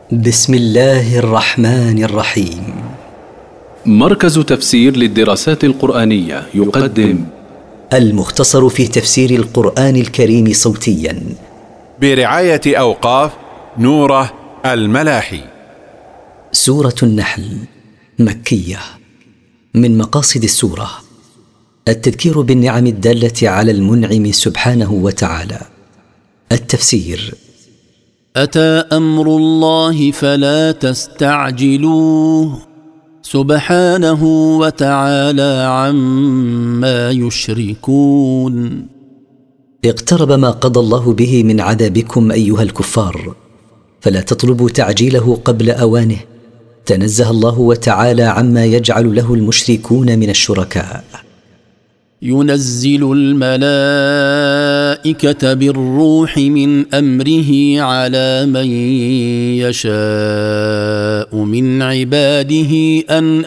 بسم الله الرحمن الرحيم. مركز تفسير للدراسات القرآنية يقدم المختصر في تفسير القرآن الكريم صوتيا برعاية أوقاف نوره الملاحي. سورة النحل مكية. من مقاصد السورة التذكير بالنعم الدالة على المنعم سبحانه وتعالى. التفسير: أتى أمر الله فلا تستعجلوه سبحانه وتعالى عما يشركون. اقترب ما قضى الله به من عذابكم أيها الكفار، فلا تطلبوا تعجيله قبل أوانه. تنزه الله وتعالى عما يجعل له المشركون من الشركاء. ينزل الملائكة بالروح من أمره على من يشاء من عباده أن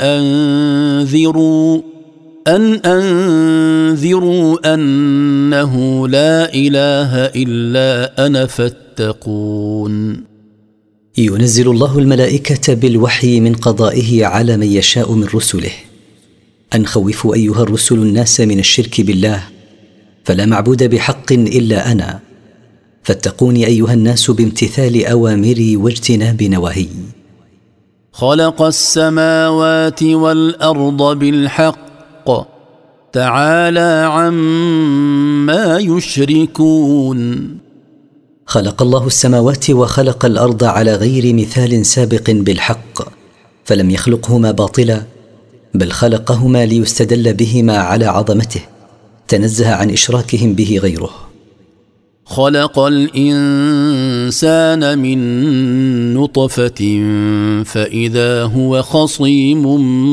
أنذروا أنه لا إله إلا أنا فاتقون. ينزل الله الملائكة بالوحي من قضائه على من يشاء من رسله أن خوفوا أيها الرسل الناس من الشرك بالله، فلا معبود بحق إلا أنا، فاتقوني أيها الناس بامتثال أوامري واجتناب نواهي. خلق السماوات والأرض بالحق تعالى عما يشركون. خلق الله السماوات وخلق الأرض على غير مثال سابق بالحق، فلم يخلقهما باطلا، بل خلقهما ليستدل بهما على عظمته، تنزه عن إشراكهم به غيره. خلق الإنسان من نطفة فإذا هو خصيم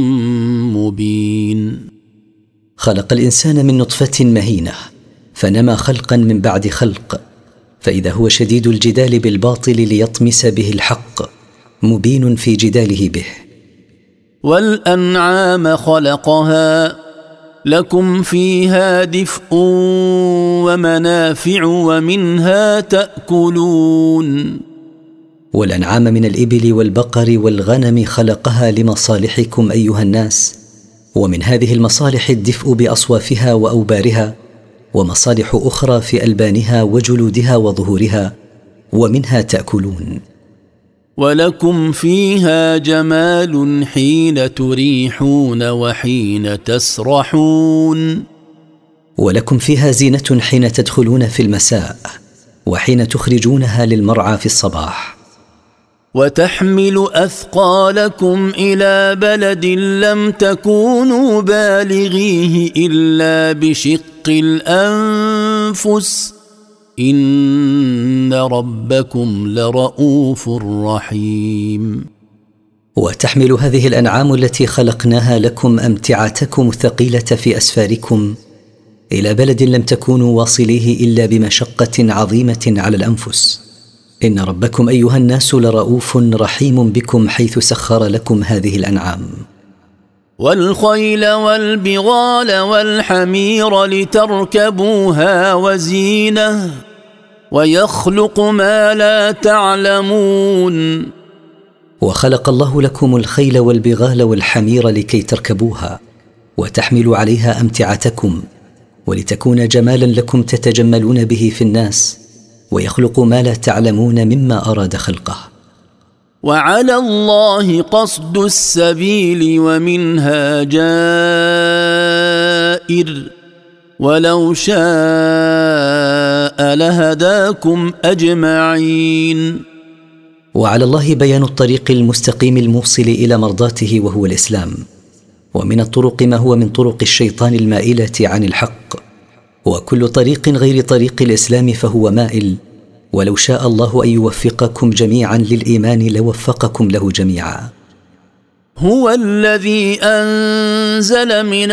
مبين. خلق الإنسان من نطفة مهينة فنمى خلقا من بعد خلق، فإذا هو شديد الجدال بالباطل ليطمس به الحق، مبين في جداله به. والأنعام خلقها لكم فيها دفء ومنافع ومنها تأكلون. والأنعام من الإبل والبقر والغنم خلقها لمصالحكم أيها الناس، ومن هذه المصالح الدفء بأصوافها وأوبارها، ومصالح أخرى في ألبانها وجلودها وظهورها، ومنها تأكلون. ولكم فيها جمال حين تريحون وحين تسرحون. ولكم فيها زينة حين تدخلون في المساء وحين تخرجونها للمرعى في الصباح. وتحمل أثقالكم إلى بلد لم تكونوا بالغيه إلا بشق الأنفس إن ربكم لرؤوف رحيم. وتحمل هذه الأنعام التي خلقناها لكم أمتعتكم الثقيلة في أسفاركم إلى بلد لم تكونوا واصليه إلا بمشقة عظيمة على الأنفس. إن ربكم أيها الناس لرؤوف رحيم بكم حيث سخر لكم هذه الأنعام. والخيل والبغال والحمير لتركبوها وزينة ويخلق ما لا تعلمون. وخلق الله لكم الخيل والبغال والحمير لكي تركبوها وتحملوا عليها أمتعتكم، ولتكون جمالا لكم تتجملون به في الناس، ويخلق ما لا تعلمون مما أراد خلقه. وعلى الله قصد السبيل ومنها جائر ولو شاء لهداكم أجمعين. وعلى الله بيان الطريق المستقيم الموصل إلى مرضاته وهو الإسلام، ومن الطرق ما هو من طرق الشيطان المائلة عن الحق، وكل طريق غير طريق الإسلام فهو مائل، ولو شاء الله أن يوفقكم جميعا للإيمان لوفقكم له جميعا. هو الذي أنزل من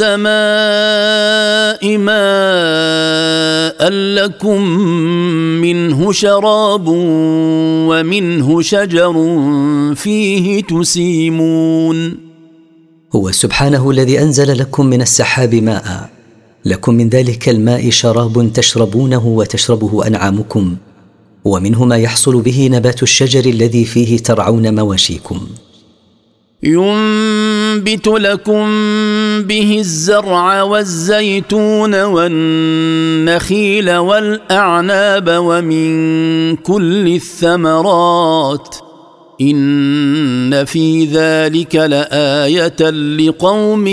السماء ماء لكم منه شراب ومنه شجر فيه تسيمون. هو سبحانه الذي أنزل لكم من السحاب ماء، لكم من ذلك الماء شراب تشربونه وتشربه أنعامكم، ومنه ما يحصل به نبات الشجر الذي فيه ترعون مواشيكم. ينبت لكم به الزرع والزيتون والنخيل والأعناب ومن كل الثمرات إن في ذلك لآية لقوم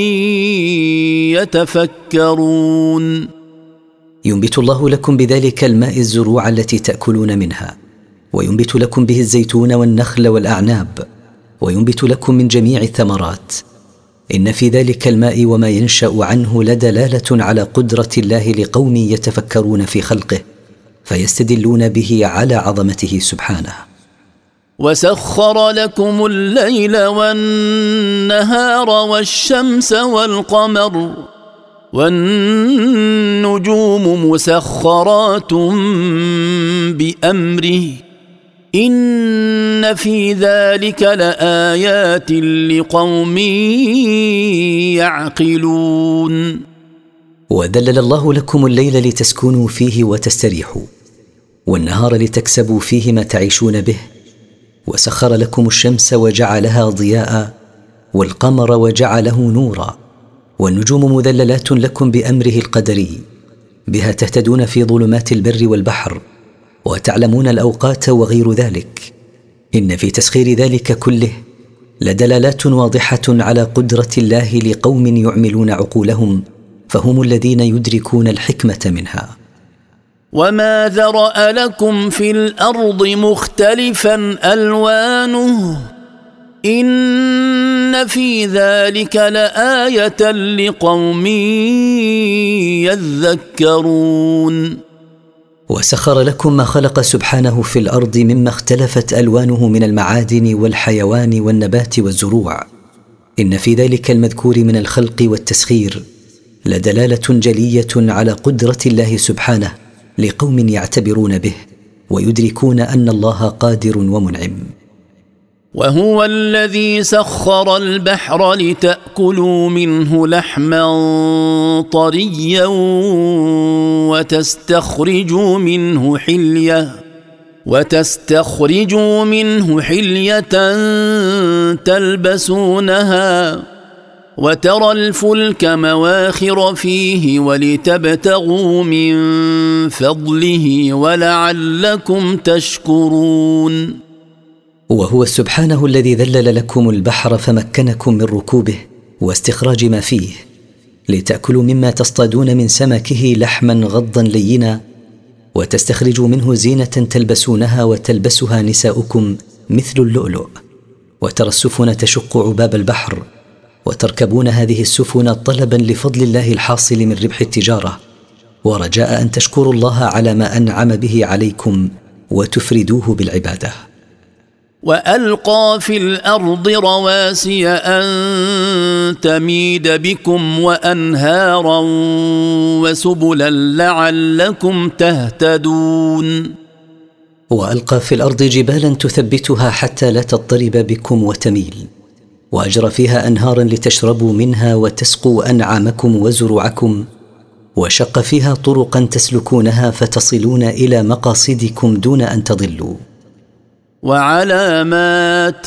يتفكرون. ينبت الله لكم بذلك الماء الزروع التي تأكلون منها، وينبت لكم به الزيتون والنخل والأعناب، وينبت لكم من جميع الثمرات. إن في ذلك الماء وما ينشأ عنه لدلالة على قدرة الله لقوم يتفكرون في خلقه فيستدلون به على عظمته سبحانه. وسخر لكم الليل والنهار والشمس والقمر والنجوم مسخرات بأمره إن في ذلك لآيات لقوم يعقلون. وذلل الله لكم الليل لتسكنوا فيه وتستريحوا، والنهار لتكسبوا فيه ما تعيشون به، وسخر لكم الشمس وجعلها ضياء، والقمر وجعله نورا، والنجوم مذللات لكم بأمره القدري، بها تهتدون في ظلمات البر والبحر وتعلمون الأوقات وغير ذلك. إن في تسخير ذلك كله لدلالات واضحة على قدرة الله لقوم يعملون عقولهم، فهم الذين يدركون الحكمة منها. وما ذرأ لكم في الأرض مختلفا ألوانه إن في ذلك لآية لقوم يذكرون. وسخر لكم ما خلق سبحانه في الأرض مما اختلفت ألوانه من المعادن والحيوان والنبات والزروع. إن في ذلك المذكور من الخلق والتسخير لدلالة جلية على قدرة الله سبحانه لقوم يعتبرون به ويدركون أن الله قادر ومنعم. وهو الذي سخر البحر لتأكلوا منه لحما طريا وتستخرجوا منه حلية تلبسونها، وترى الفلك مواخر فيه ولتبتغوا من فضله ولعلكم تشكرون. وهو سبحانه الذي ذلل لكم البحر فمكنكم من ركوبه واستخراج ما فيه، لتأكلوا مما تصطادون من سمكه لحما غضا لينا، وتستخرجوا منه زينة تلبسونها وتلبسها نساؤكم مثل اللؤلؤ، وترى السفن تشق عباب البحر، وتركبون هذه السفن طلبا لفضل الله الحاصل من ربح التجارة، ورجاء أن تشكروا الله على ما أنعم به عليكم وتفردوه بالعبادة. وألقى في الأرض رواسي أن تميد بكم وأنهارا وسبلا لعلكم تهتدون. وألقى في الأرض جبالا تثبتها حتى لا تضطرب بكم وتميل، وأجرى فيها أنهارا لتشربوا منها وتسقوا أنعامكم وزروعكم، وشق فيها طرقا تسلكونها فتصلون إلى مقاصدكم دون أن تضلوا. وعلامات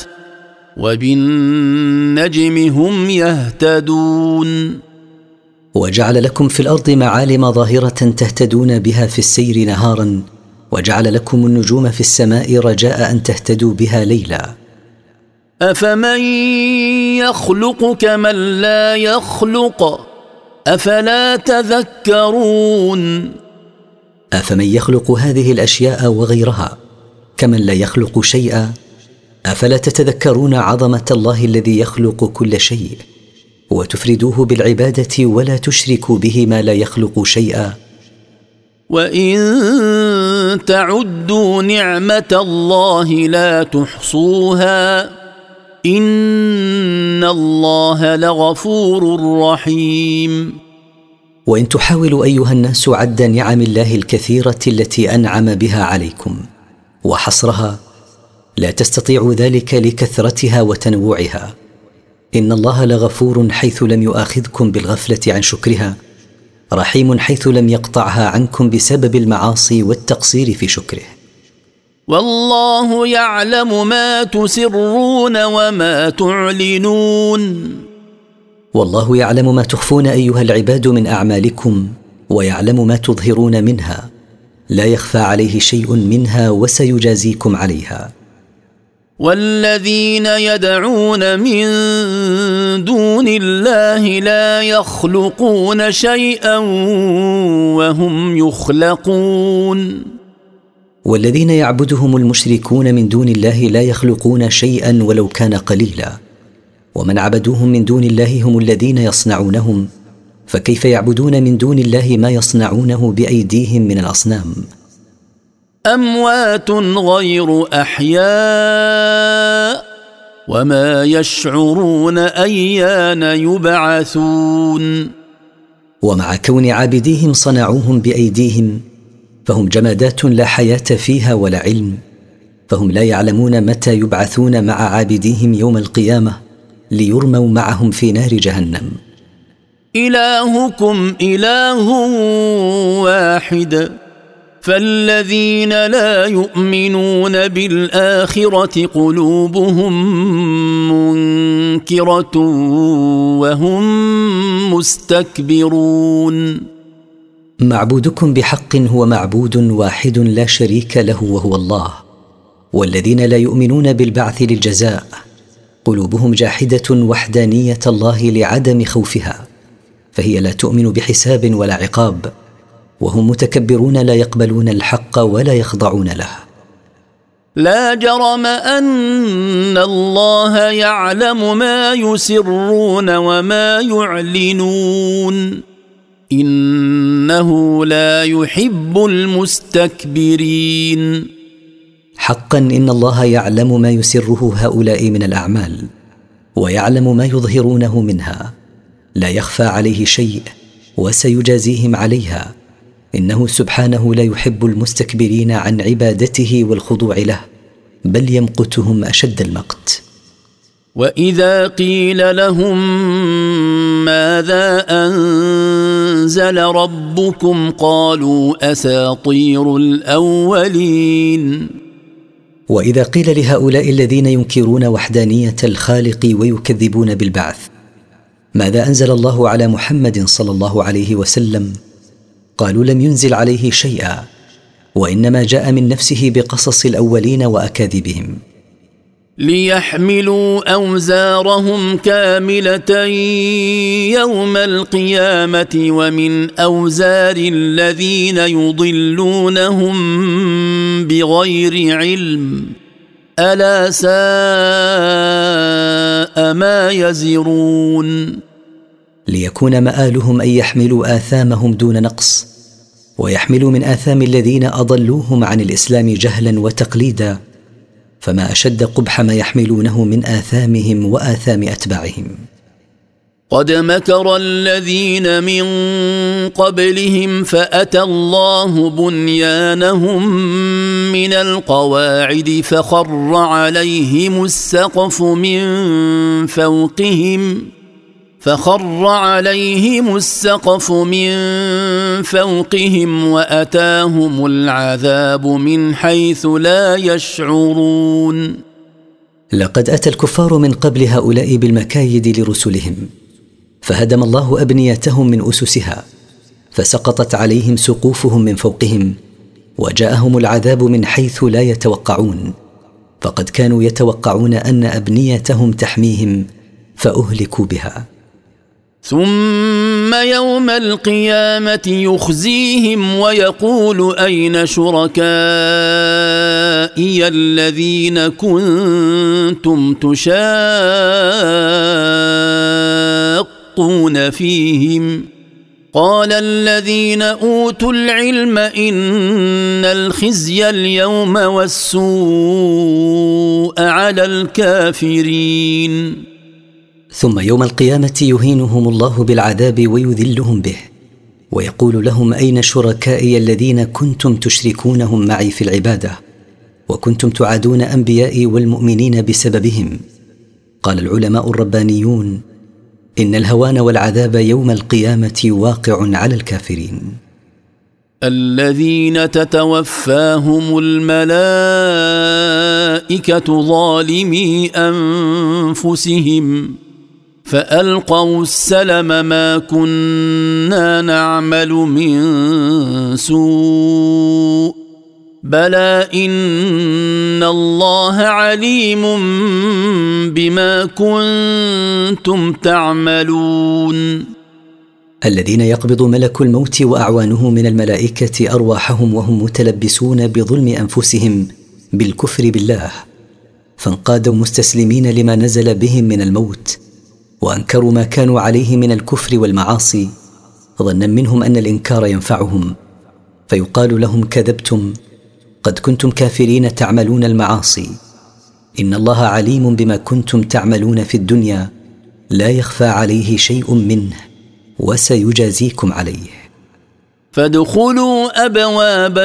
وبالنجم هم يهتدون. وجعل لكم في الأرض معالم ظاهرة تهتدون بها في السير نهارا، وجعل لكم النجوم في السماء رجاء أن تهتدوا بها ليلا. أفمن يخلق كمن لا يخلق أفلا تذكرون. أفمن يخلق هذه الأشياء وغيرها كمن لا يخلق شيئا أفلا تتذكرون عظمة الله الذي يخلق كل شيء وتفردوه بالعبادة ولا تشركوا به ما لا يخلق شيئا. وإن تعدوا نعمة الله لا تحصوها إن الله لغفور رحيم. وإن تحاولوا أيها الناس عد نعم الله الكثيرة التي أنعم بها عليكم وحصرها لا تستطيع ذلك لكثرتها وتنوعها. إن الله لغفور حيث لم يؤاخذكم بالغفلة عن شكرها، رحيم حيث لم يقطعها عنكم بسبب المعاصي والتقصير في شكره. والله يعلم ما تسرون وما تعلنون. والله يعلم ما تخفون أيها العباد من أعمالكم، ويعلم ما تظهرون منها، لا يخفى عليه شيء منها، وسيجازيكم عليها. والذين يدعون من دون الله لا يخلقون شيئا وهم يخلقون. والذين يعبدهم المشركون من دون الله لا يخلقون شيئا ولو كان قليلا، ومن عبدوهم من دون الله هم الذين يصنعونهم، فكيف يعبدون من دون الله ما يصنعونه بأيديهم من الأصنام؟ أموات غير أحياء وما يشعرون أيان يبعثون. ومع كون عابديهم صنعوهم بأيديهم فهم جمادات لا حياة فيها ولا علم، فهم لا يعلمون متى يبعثون مع عابديهم يوم القيامة ليرموا معهم في نار جهنم. إلهكم إله واحد، فالذين لا يؤمنون بالآخرة قلوبهم منكرة وهم مستكبرون. معبودكم بحق هو معبود واحد لا شريك له وهو الله، والذين لا يؤمنون بالبعث للجزاء قلوبهم جاحدة وحدانية الله لعدم خوفها، فهي لا تؤمن بحساب ولا عقاب، وهم متكبرون لا يقبلون الحق ولا يخضعون له. لا جرم أن الله يعلم ما يسرون وما يعلنون، إنه لا يحب المستكبرين. حقا إن الله يعلم ما يسره هؤلاء من الأعمال، ويعلم ما يظهرونه منها، لا يخفى عليه شيء، وسيجازيهم عليها، إنه سبحانه لا يحب المستكبرين عن عبادته والخضوع له، بل يمقتهم أشد المقت. وإذا قيل لهم ماذا أنزل ربكم قالوا أساطير الأولين. وإذا قيل لهؤلاء الذين ينكرون وحدانية الخالق ويكذبون بالبعث ماذا أنزل الله على محمد صلى الله عليه وسلم، قالوا لم ينزل عليه شيئا، وإنما جاء من نفسه بقصص الأولين وأكاذيبهم. ليحملوا أوزارهم كاملة يوم القيامة ومن أوزار الذين يضلونهم بغير علم، ألا ساء ما يزرون. ليكون مآلهم أن يحملوا آثامهم دون نقص، ويحملوا من آثام الذين أضلوهم عن الإسلام جهلا وتقليدا، فما أشد قبح ما يحملونه من آثامهم وآثام أتباعهم. قد مكر الذين من قبلهم فأتى الله بنيانهم من القواعد فخر عليهم السقف من فوقهم وأتاهم العذاب من حيث لا يشعرون. لقد أتى الكفار من قبل هؤلاء بالمكايد لرسلهم، فهدم الله أبنيتهم من أسسها، فسقطت عليهم سقوفهم من فوقهم، وجاءهم العذاب من حيث لا يتوقعون، فقد كانوا يتوقعون أن أبنيتهم تحميهم فأهلكوا بها. ثم يوم القيامة يخزيهم ويقول أين شركائي الذين كنتم تشاقون فيهم، قال الذين أوتوا العلم إن الخزي اليوم والسوء على الكافرين. ثم يوم القيامة يهينهم الله بالعذاب ويذلهم به، ويقول لهم أين شركائي الذين كنتم تشركونهم معي في العبادة، وكنتم تعادون أنبيائي والمؤمنين بسببهم. قال العلماء الربانيون إن الهوان والعذاب يوم القيامة واقع على الكافرين. الذين تتوفاهم الملائكة ظالمي أنفسهم فألقوا السلم ما كنا نعمل من سوء بلى إن الله عليم بما كنتم تعملون. الذين يقبض ملك الموت وأعوانه من الملائكة أرواحهم وهم متلبسون بظلم أنفسهم بالكفر بالله، فانقادوا مستسلمين لما نزل بهم من الموت، وأنكروا ما كانوا عليه من الكفر والمعاصي، ظنا منهم أن الإنكار ينفعهم، فيقال لهم: كذبتم، قد كنتم كافرين تعملون المعاصي، إن الله عليم بما كنتم تعملون في الدنيا، لا يخفى عليه شيء منه، وسيجازيكم عليه. فادخلوا أبواب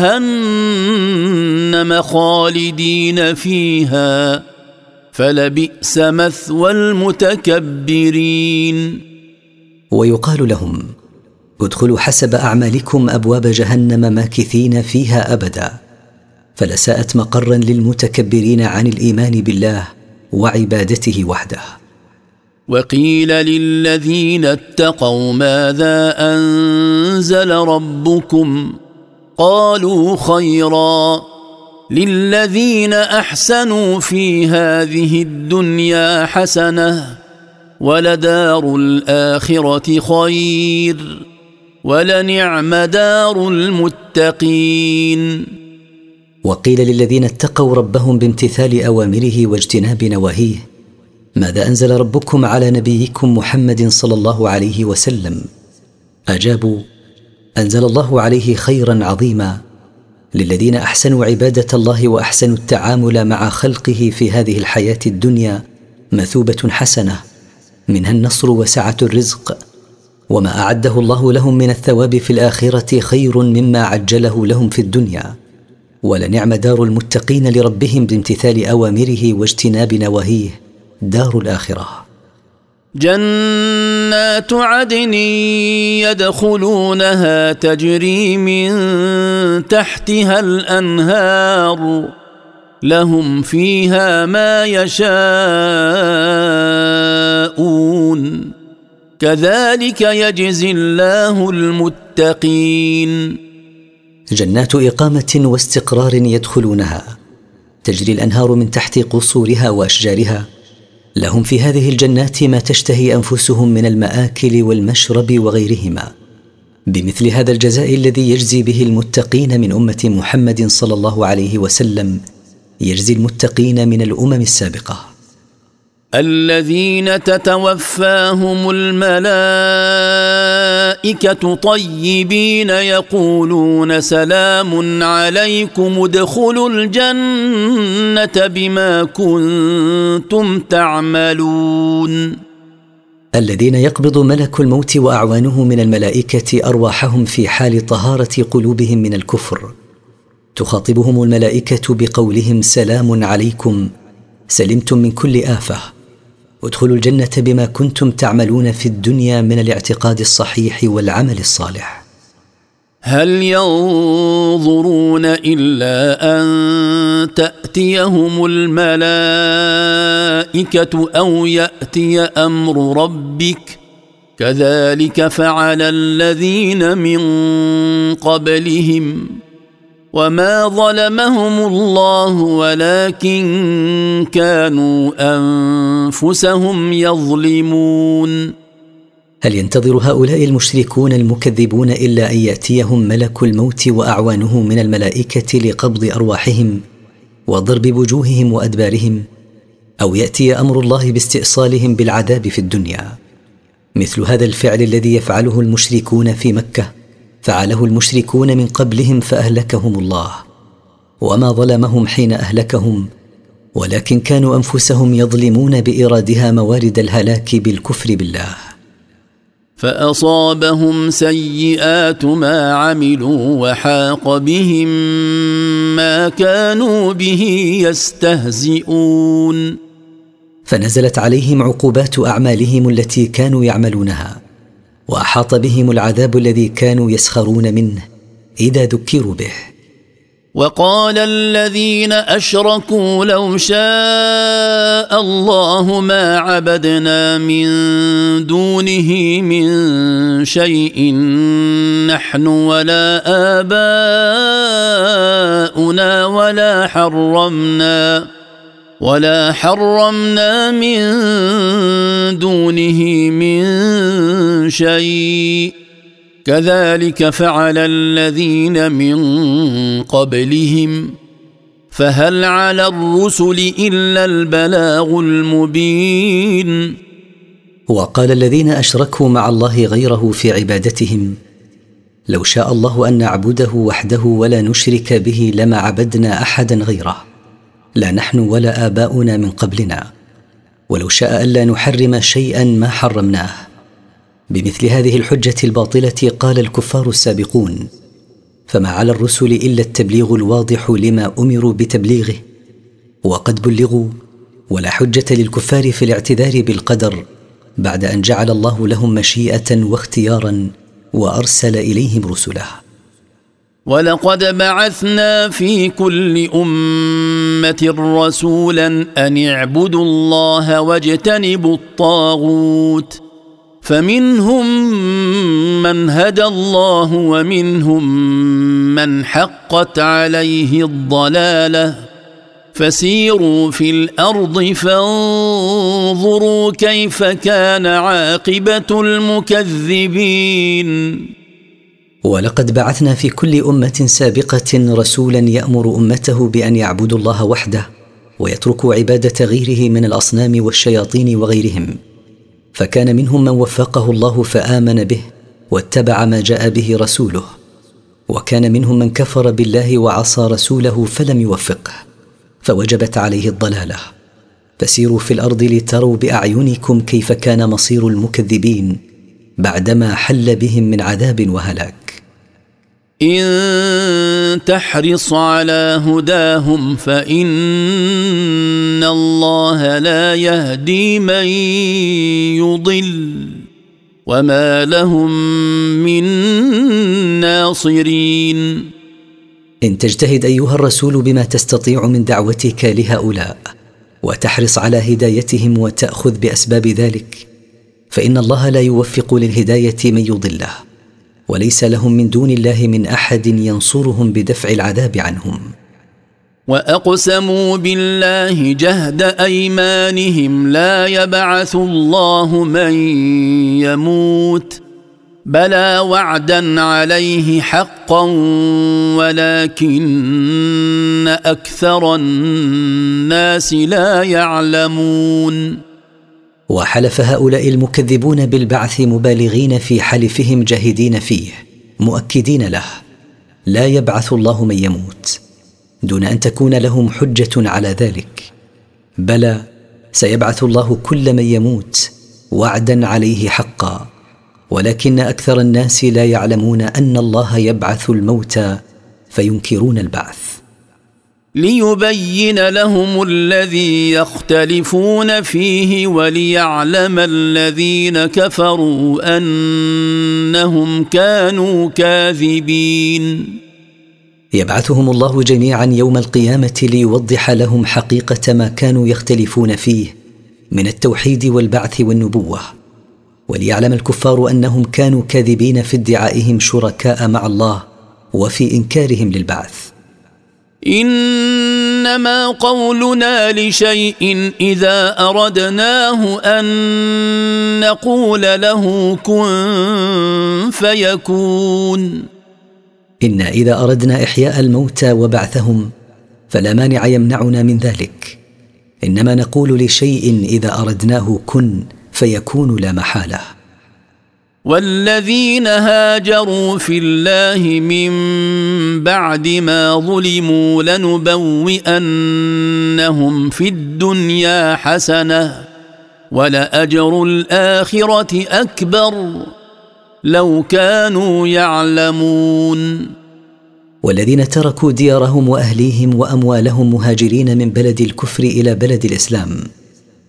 جهنم خالدين فيها فلبئس مثوى المتكبرين. ويقال لهم: ادخلوا حسب أعمالكم أبواب جهنم ماكثين فيها أبدا، فلساءت مقرا للمتكبرين عن الإيمان بالله وعبادته وحده. وقيل للذين اتقوا ماذا أنزل ربكم قالوا خيرا للذين أحسنوا في هذه الدنيا حسنة ولدار الآخرة خير ولنعم دار المتقين. وقيل للذين اتقوا ربهم بامتثال أوامره واجتناب نواهيه: ماذا أنزل ربكم على نبيكم محمد صلى الله عليه وسلم؟ أجابوا: أنزل الله عليه خيرا عظيما للذين أحسنوا عبادة الله وأحسنوا التعامل مع خلقه في هذه الحياة الدنيا مثوبة حسنة، منها النصر وسعة الرزق، وما أعده الله لهم من الثواب في الآخرة خير مما عجله لهم في الدنيا، ولنعم دار المتقين لربهم بامتثال أوامره واجتناب نواهيه، دار الآخرة. جنات عدن يدخلونها تجري من تحتها الأنهار لهم فيها ما يشاءون كذلك يجزي الله المتقين. جنات إقامة واستقرار يدخلونها، تجري الأنهار من تحت قصورها وأشجارها، لهم في هذه الجنات ما تشتهي أنفسهم من المآكل والمشرب وغيرهما، بمثل هذا الجزاء الذي يجزي به المتقين من أمة محمد صلى الله عليه وسلم يجزي المتقين من الأمم السابقة. الذين تتوفاهم الملائكة طيبين يقولون سلام عليكم ادخلوا الجنة بما كنتم تعملون. الذين يقبض ملك الموت وأعوانه من الملائكة أرواحهم في حال طهارة قلوبهم من الكفر، تخاطبهم الملائكة بقولهم: سلام عليكم، سلمتم من كل آفة، ادخلوا الجنة بما كنتم تعملون في الدنيا من الاعتقاد الصحيح والعمل الصالح. هل ينظرون إلا أن تأتيهم الملائكة أو يأتي أمر ربك كذلك فعل الذين من قبلهم وما ظلمهم الله ولكن كانوا أنفسهم يظلمون. هل ينتظر هؤلاء المشركون المكذبون إلا أن يأتيهم ملك الموت وأعوانه من الملائكة لقبض أرواحهم وضرب وجوههم وأدبارهم، أو يأتي أمر الله باستئصالهم بالعذاب في الدنيا؟ مثل هذا الفعل الذي يفعله المشركون في مكة فعله المشركون من قبلهم فأهلكهم الله، وما ظلمهم حين أهلكهم، ولكن كانوا أنفسهم يظلمون بإرادها موارد الهلاك بالكفر بالله. فأصابهم سيئات ما عملوا وحاق بهم ما كانوا به يستهزئون. فنزلت عليهم عقوبات أعمالهم التي كانوا يعملونها، وأحاط بهم العذاب الذي كانوا يسخرون منه إذا ذكروا به. وقال الذين أشركوا لو شاء الله ما عبدنا من دونه من شيء نحن ولا آباؤنا ولا حرمنا من دونه من شيء كذلك فعل الذين من قبلهم فهل على الرسل إلا البلاغ المبين. وقال الذين أشركوا مع الله غيره في عبادتهم لو شاء الله أن نعبده وحده ولا نشرك به لما عبدنا أحدا غيره لا نحن ولا آباؤنا من قبلنا، ولو شاء ألا نحرم شيئا ما حرمناه. بمثل هذه الحجة الباطلة قال الكفار السابقون: فما على الرسل إلا التبليغ الواضح لما أمروا بتبليغه، وقد بلغوا، ولا حجة للكفار في الاعتذار بالقدر بعد أن جعل الله لهم مشيئة واختيارا وأرسل إليهم رسله. ولقد بعثنا في كل أمة رسولا أن اعبدوا الله واجتنبوا الطاغوت فمنهم من هدى الله ومنهم من حقت عليه الضلالة فسيروا في الأرض فانظروا كيف كان عاقبة المكذبين. ولقد بعثنا في كل أمة سابقة رسولا يأمر أمته بأن يعبدوا الله وحده ويتركوا عبادة غيره من الأصنام والشياطين وغيرهم، فكان منهم من وفقه الله فآمن به واتبع ما جاء به رسوله، وكان منهم من كفر بالله وعصى رسوله فلم يوفقه فوجبت عليه الضلالة. فسيروا في الأرض لتروا بأعينكم كيف كان مصير المكذبين بعدما حل بهم من عذاب وهلاك. إن تحرص على هداهم فإن الله لا يهدي من يضل وما لهم من ناصرين. إن تجتهد أيها الرسول بما تستطيع من دعوتك لهؤلاء وتحرص على هدايتهم وتأخذ بأسباب ذلك، فإن الله لا يوفق للهداية من يضله، وليس لهم من دون الله من أحد ينصرهم بدفع العذاب عنهم. وأقسموا بالله جهد أيمانهم لا يبعث الله من يموت بلى وعدا عليه حقا ولكن أكثر الناس لا يعلمون. وحلف هؤلاء المكذبون بالبعث مبالغين في حلفهم جاهدين فيه مؤكدين له: لا يبعث الله من يموت، دون أن تكون لهم حجة على ذلك. بلى، سيبعث الله كل من يموت وعدا عليه حقا، ولكن أكثر الناس لا يعلمون أن الله يبعث الموتى فينكرون البعث. ليبين لهم الذي يختلفون فيه وليعلم الذين كفروا أنهم كانوا كاذبين. يبعثهم الله جميعا يوم القيامة ليوضح لهم حقيقة ما كانوا يختلفون فيه من التوحيد والبعث والنبوة، وليعلم الكفار أنهم كانوا كاذبين في ادعائهم شركاء مع الله وفي إنكارهم للبعث. إنما قولنا لشيء إذا أردناه أن نقول له كن فيكون. إن إذا أردنا إحياء الموتى وبعثهم فلا مانع يمنعنا من ذلك، إنما نقول لشيء إذا أردناه كن فيكون لا محالة. والذين هاجروا في الله من بعد ما ظلموا لنبوئنهم في الدنيا حسنة ولأجر الآخرة أكبر لو كانوا يعلمون. والذين تركوا ديارهم وأهليهم وأموالهم مهاجرين من بلد الكفر إلى بلد الإسلام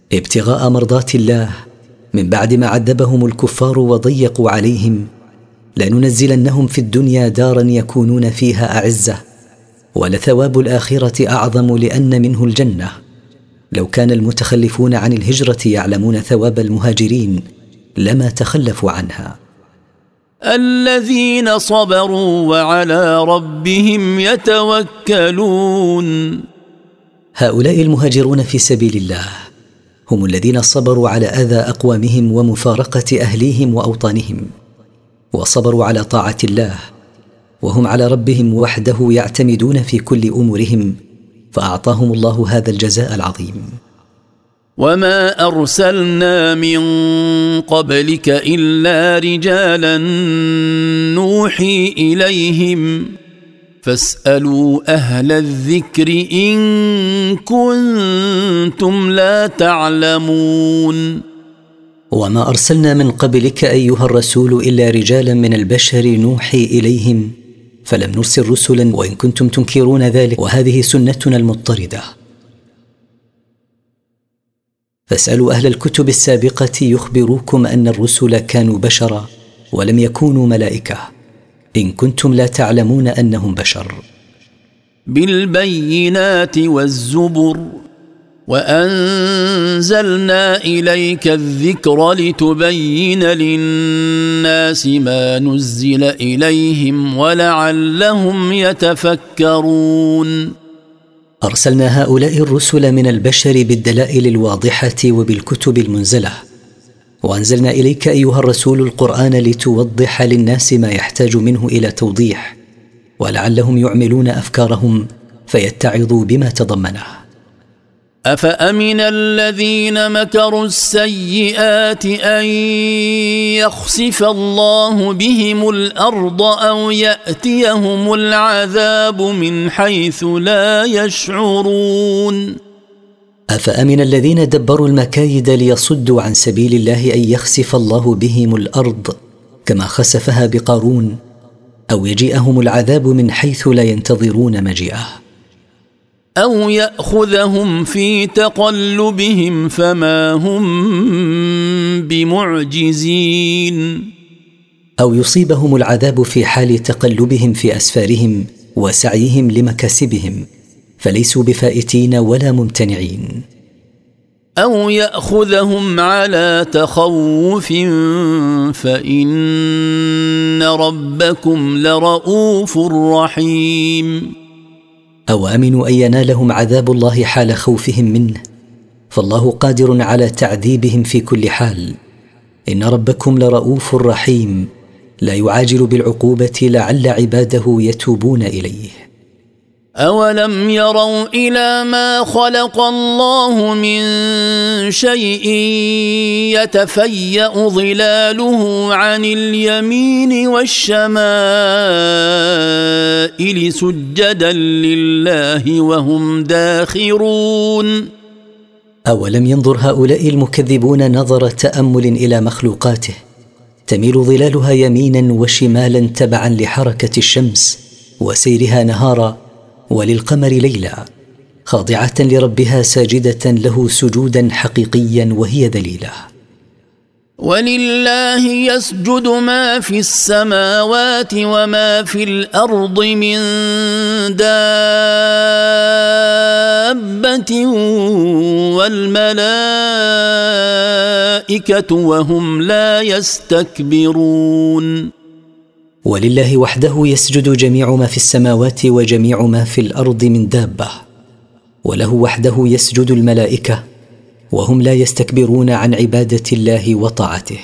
ابتغاء مرضات الله من بعد ما عذبهم الكفار وضيقوا عليهم، لننزلنهم في الدنيا دارا يكونون فيها أعزة، ولثواب الآخرة أعظم لأن منه الجنة. لو كان المتخلفون عن الهجرة يعلمون ثواب المهاجرين لما تخلفوا عنها. الذين صبروا وعلى ربهم يتوكلون. هؤلاء المهاجرون في سبيل الله هم الذين صبروا على أذى أقوامهم ومفارقة أهليهم وأوطانهم، وصبروا على طاعة الله، وهم على ربهم وحده يعتمدون في كل أمورهم، فأعطاهم الله هذا الجزاء العظيم. وما أرسلنا من قبلك إلا رجالا نوحي إليهم فاسألوا أهل الذكر إن كنتم لا تعلمون. وما أرسلنا من قبلك أيها الرسول إلا رجالا من البشر نوحي إليهم، فلم نرسل رسلا وإن كنتم تنكرون ذلك، وهذه سنتنا المضطردة. فاسألوا أهل الكتب السابقة يخبروكم أن الرسل كانوا بشرا ولم يكونوا ملائكة، إن كنتم لا تعلمون أنهم بشر. بالبينات والزبر وأنزلنا إليك الذكر لتبين للناس ما نزل إليهم ولعلهم يتفكرون. أرسلنا هؤلاء الرسل من البشر بالدلائل الواضحة وبالكتب المنزلة، وأنزلنا إليك أيها الرسول القرآن لتوضح للناس ما يحتاج منه إلى توضيح، ولعلهم يعملون أفكارهم فيتعظوا بما تضمنه. أفأمن الذين مكروا السيئات أن يخسف الله بهم الأرض أو يأتيهم العذاب من حيث لا يشعرون. أفأمن الذين دبروا المكايد ليصدوا عن سبيل الله أن يخسف الله بهم الأرض كما خسفها بقارون، أو يجيئهم العذاب من حيث لا ينتظرون مجيئه، أو يأخذهم في تقلبهم فما هم بمعجزين، أو يصيبهم العذاب في حال تقلبهم في أسفارهم وسعيهم لمكاسبهم، فليسوا بفائتين ولا ممتنعين، أو يأخذهم على تخوف فإن ربكم لرؤوف رحيم. أو أمنوا أن ينالهم عذاب الله حال خوفهم منه، فالله قادر على تعذيبهم في كل حال. إن ربكم لرؤوف رحيم، لا يعاجل بالعقوبة لعل عباده يتوبون إليه. أولم يروا إلى ما خلق الله من شيء يتفيأ ظلاله عن اليمين والشمائل سجدا لله وهم داخرون. أولم ينظر هؤلاء المكذبون نظر تأمل إلى مخلوقاته تميل ظلالها يمينا وشمالا تبعا لحركة الشمس وسيرها نهارا وللقمر ليلا، خاضعة لربها ساجدة له سجودا حقيقيا وهي ذليلة. ولله يسجد ما في السماوات وما في الأرض من دابة والملائكة وهم لا يستكبرون. ولله وحده يسجد جميع ما في السماوات وجميع ما في الأرض من دابة، وله وحده يسجد الملائكة وهم لا يستكبرون عن عبادة الله وطاعته.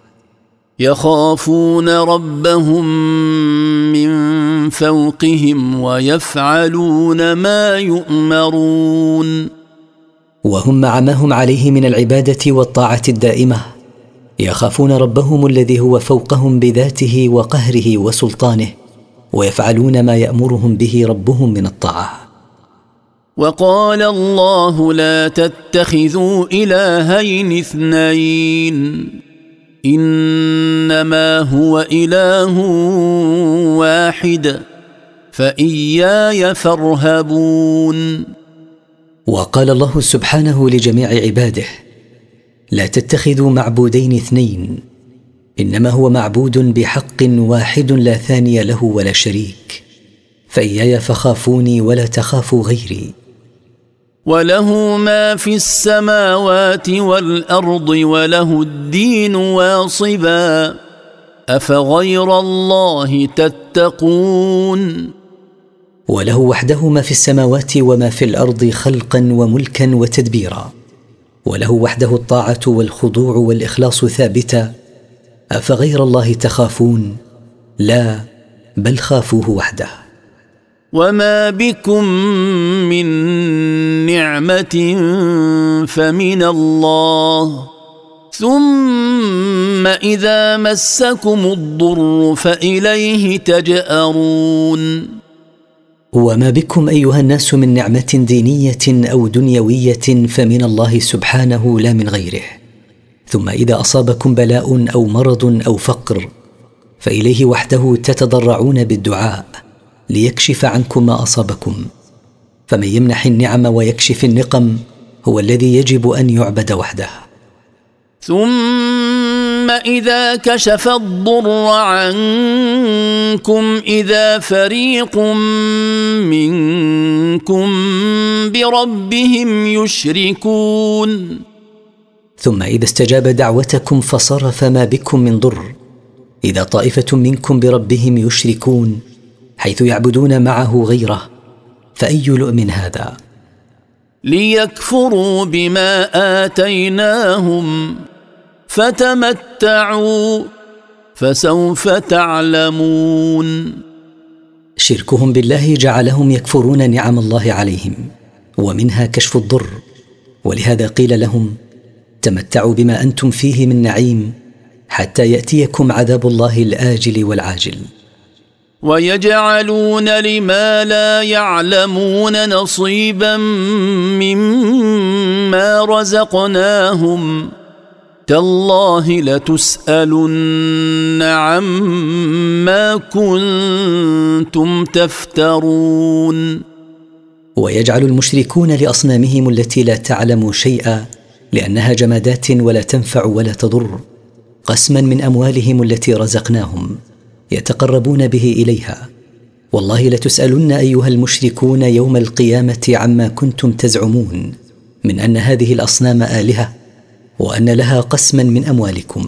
يخافون ربهم من فوقهم ويفعلون ما يؤمرون. وهم مع ما هم عليه من العبادة والطاعة الدائمة يخافون ربهم الذي هو فوقهم بذاته وقهره وسلطانه، ويفعلون ما يأمرهم به ربهم من الطاعة. وقال الله لا تتخذوا إلهين اثنين إنما هو إله واحد فإياي فارهبون. وقال الله سبحانه لجميع عباده لا تتخذوا معبودين اثنين، إنما هو معبود بحق واحد لا ثاني له ولا شريك، فإياي فخافوني ولا تخافوا غيري. وله ما في السماوات والأرض وله الدين واصبا أفغير الله تتقون. وله وحده ما في السماوات وما في الأرض خلقا وملكا وتدبيرا، وله وحده الطاعة والخضوع والإخلاص ثابتا. أفغير الله تخافون؟ لا، بل خافوه وحده. وما بكم من نعمة فمن الله، ثم إذا مسكم الضر فإليه تجأرون. وما بكم أيها الناس من نعمة دينية أو دنيوية فمن الله سبحانه لا من غيره، ثم إذا أصابكم بلاء أو مرض أو فقر فإليه وحده تتضرعون بالدعاء ليكشف عنكم ما أصابكم. فمن يمنح النعم ويكشف النقم هو الذي يجب أن يعبد وحده. ثم إذا كشف الضر عنكم إذا فريق منكم بربهم يشركون. ثم إذا استجاب دعوتكم فصرف ما بكم من ضر إذا طائفة منكم بربهم يشركون، حيث يعبدون معه غيره، فأي لؤم هذا؟ ليكفروا بما آتيناهم فتمتعوا فسوف تعلمون. شركهم بالله جعلهم يكفرون نعم الله عليهم، ومنها كشف الضر، ولهذا قيل لهم تمتعوا بما أنتم فيه من نعيم حتى يأتيكم عذاب الله الآجل والعاجل. ويجعلون لما لا يعلمون نصيبا مما رزقناهم تالله لتسألن عما كنتم تفترون. ويجعل المشركون لأصنامهم التي لا تعلم شيئا لأنها جمادات ولا تنفع ولا تضر قسما من أموالهم التي رزقناهم يتقربون به إليها. والله لتسألن أيها المشركون يوم القيامة عما كنتم تزعمون من أن هذه الأصنام آلهة وأن لها قسما من أموالكم.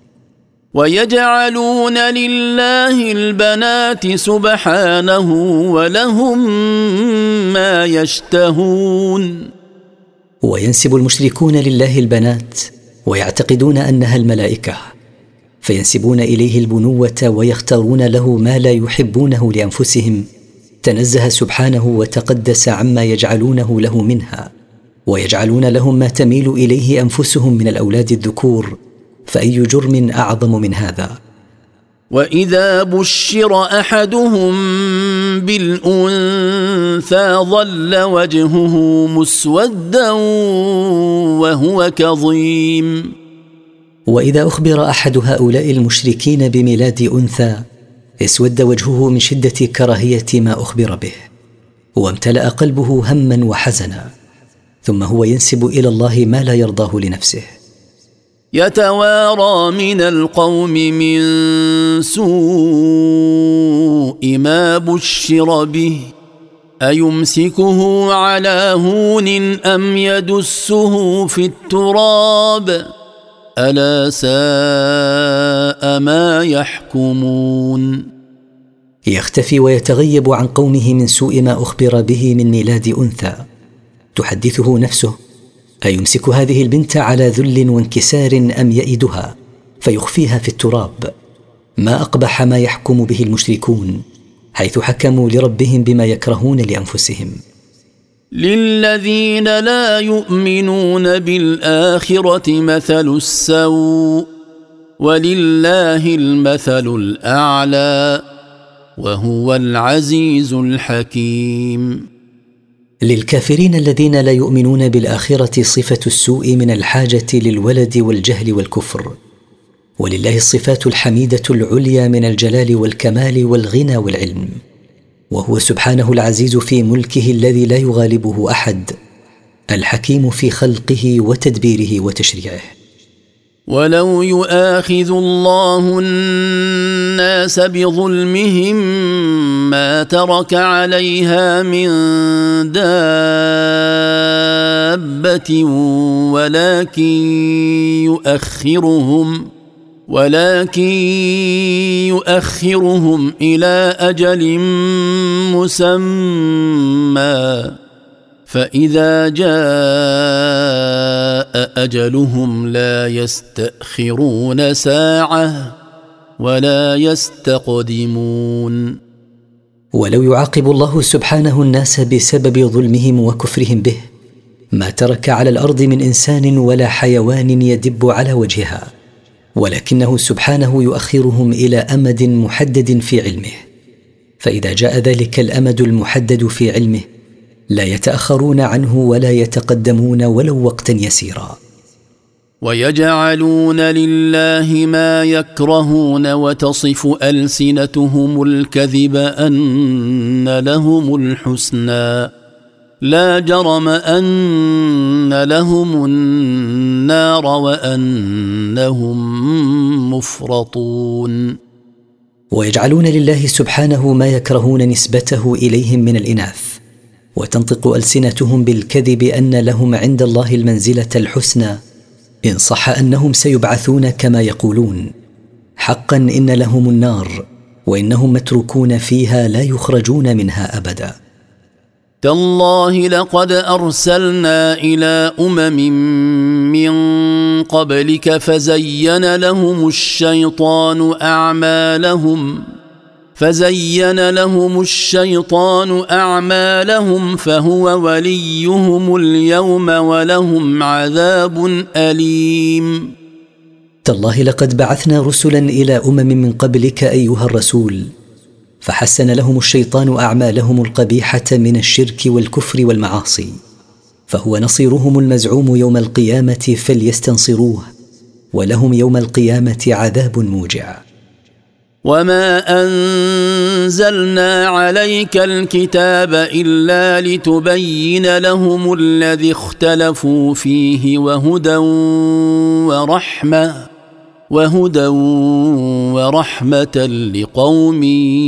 ويجعلون لله البنات سبحانه ولهم ما يشتهون. وينسب المشركون لله البنات ويعتقدون أنها الملائكة، فينسبون إليه البنوة ويختارون له ما لا يحبونه لأنفسهم، تنزه سبحانه وتقدس عما يجعلونه له منها، ويجعلون لهم ما تميل إليه أنفسهم من الأولاد الذكور، فأي جرم أعظم من هذا؟ وإذا بشر أحدهم بالأنثى ظل وجهه مسودا وهو كظيم. وإذا أخبر أحد هؤلاء المشركين بميلاد أنثى اسود وجهه من شدة كراهية ما أخبر به، وامتلأ قلبه هما وحزنا، ثم هو ينسب إلى الله ما لا يرضاه لنفسه. يتوارى من القوم من سوء ما بشر به أيمسكه على هون أم يدسه في التراب ألا ساء ما يحكمون. يختفي ويتغيب عن قومه من سوء ما أخبر به من ميلاد أنثى، تحدثه نفسه أيمسك هذه البنت على ذل وانكسار أم يئدها فيخفيها في التراب. ما أقبح ما يحكم به المشركون حيث حكموا لربهم بما يكرهون لأنفسهم. للذين لا يؤمنون بالآخرة مثل السوء ولله المثل الأعلى وهو العزيز الحكيم. للكافرين الذين لا يؤمنون بالآخرة صفة السوء من الحاجة للولد والجهل والكفر، ولله الصفات الحميدة العليا من الجلال والكمال والغنى والعلم، وهو سبحانه العزيز في ملكه الذي لا يغالبه أحد، الحكيم في خلقه وتدبيره وتشريعه. ولو يؤاخذ الله الناس بظلمهم ما ترك عليها من دابة ولكن يؤخرهم إلى أجل مسمى فإذا جاء أجلهم لا يستأخرون ساعة ولا يستقدمون. ولو يعاقب الله سبحانه الناس بسبب ظلمهم وكفرهم به ما ترك على الأرض من إنسان ولا حيوان يدب على وجهها، ولكنه سبحانه يؤخرهم إلى أمد محدد في علمه، فإذا جاء ذلك الأمد المحدد في علمه لا يتأخرون عنه ولا يتقدمون ولو وقتا يسيرا. ويجعلون لله ما يكرهون وتصف ألسنتهم الكذب أن لهم الحسنى لا جرم أن لهم النار وأنهم مفرطون. ويجعلون لله سبحانه ما يكرهون نسبته إليهم من الإناث، وتنطق ألسنتهم بالكذب أن لهم عند الله المنزلة الحسنى إن صح أنهم سيبعثون كما يقولون، حقا إن لهم النار وإنهم متروكون فيها لا يخرجون منها أبدا. تالله لقد أرسلنا إلى من قبلك فزين لهم الشيطان أعمالهم فهو وليهم اليوم ولهم عذاب أليم. تالله لقد بعثنا رسلا إلى من قبلك أيها الرسول فحسن لهم الشيطان أعمالهم القبيحة من الشرك والكفر والمعاصي، فهو نصيرهم المزعوم يوم القيامة فليستنصروه، ولهم يوم القيامة عذاب موجع. وما أنزلنا عليك الكتاب إلا لتبين لهم الذي اختلفوا فيه وهدى ورحمة لقوم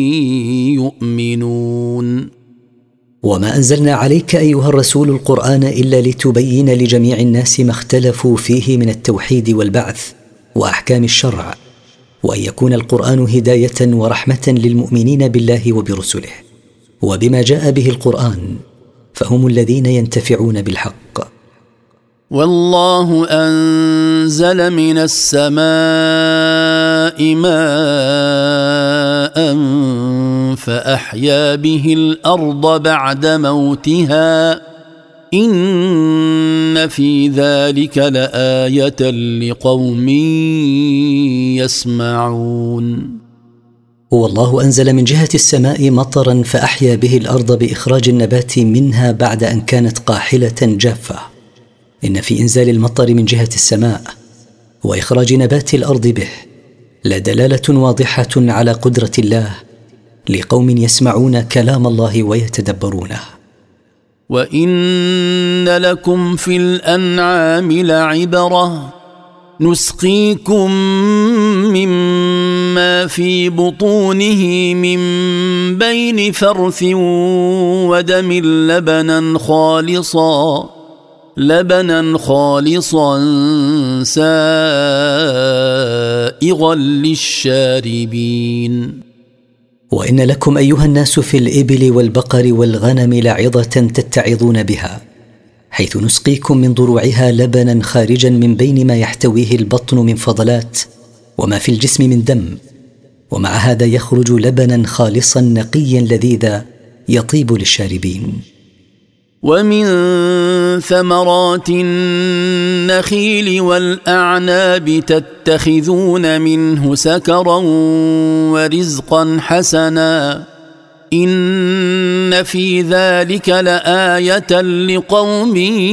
يؤمنون. وما أنزلنا عليك أيها الرسول القرآن إلا لتبين لجميع الناس ما اختلفوا فيه من التوحيد والبعث وأحكام الشرع، وأن يكون القرآن هداية ورحمة للمؤمنين بالله وبرسله، وبما جاء به القرآن فهم الذين ينتفعون بالحق. والله أنزل من السماء ماء فأحيا به الأرض بعد موتها إن في ذلك لآية لقوم يسمعون. والله أنزل من جهة السماء مطرا فأحيا به الأرض بإخراج النبات منها بعد أن كانت قاحلة جافة. إن في إنزال المطر من جهة السماء وإخراج نبات الأرض به لدلالة واضحة على قدرة الله لقوم يسمعون كلام الله ويتدبرونه. وإن لكم في الأنعام لعبرة نسقيكم مما في بطونه من بين فرث ودم لبنا خالصا سائغا للشاربين. وإن لكم أيها الناس في الإبل والبقر والغنم لعظة تتعظون بها، حيث نسقيكم من ضروعها لبنا خارجا من بين ما يحتويه البطن من فضلات وما في الجسم من دم، ومع هذا يخرج لبنا خالصا نقيا لذيذا يطيب للشاربين. ومن ثمرات النخيل والأعناب تتخذون منه سكرا ورزقا حسنا إن في ذلك لآية لقوم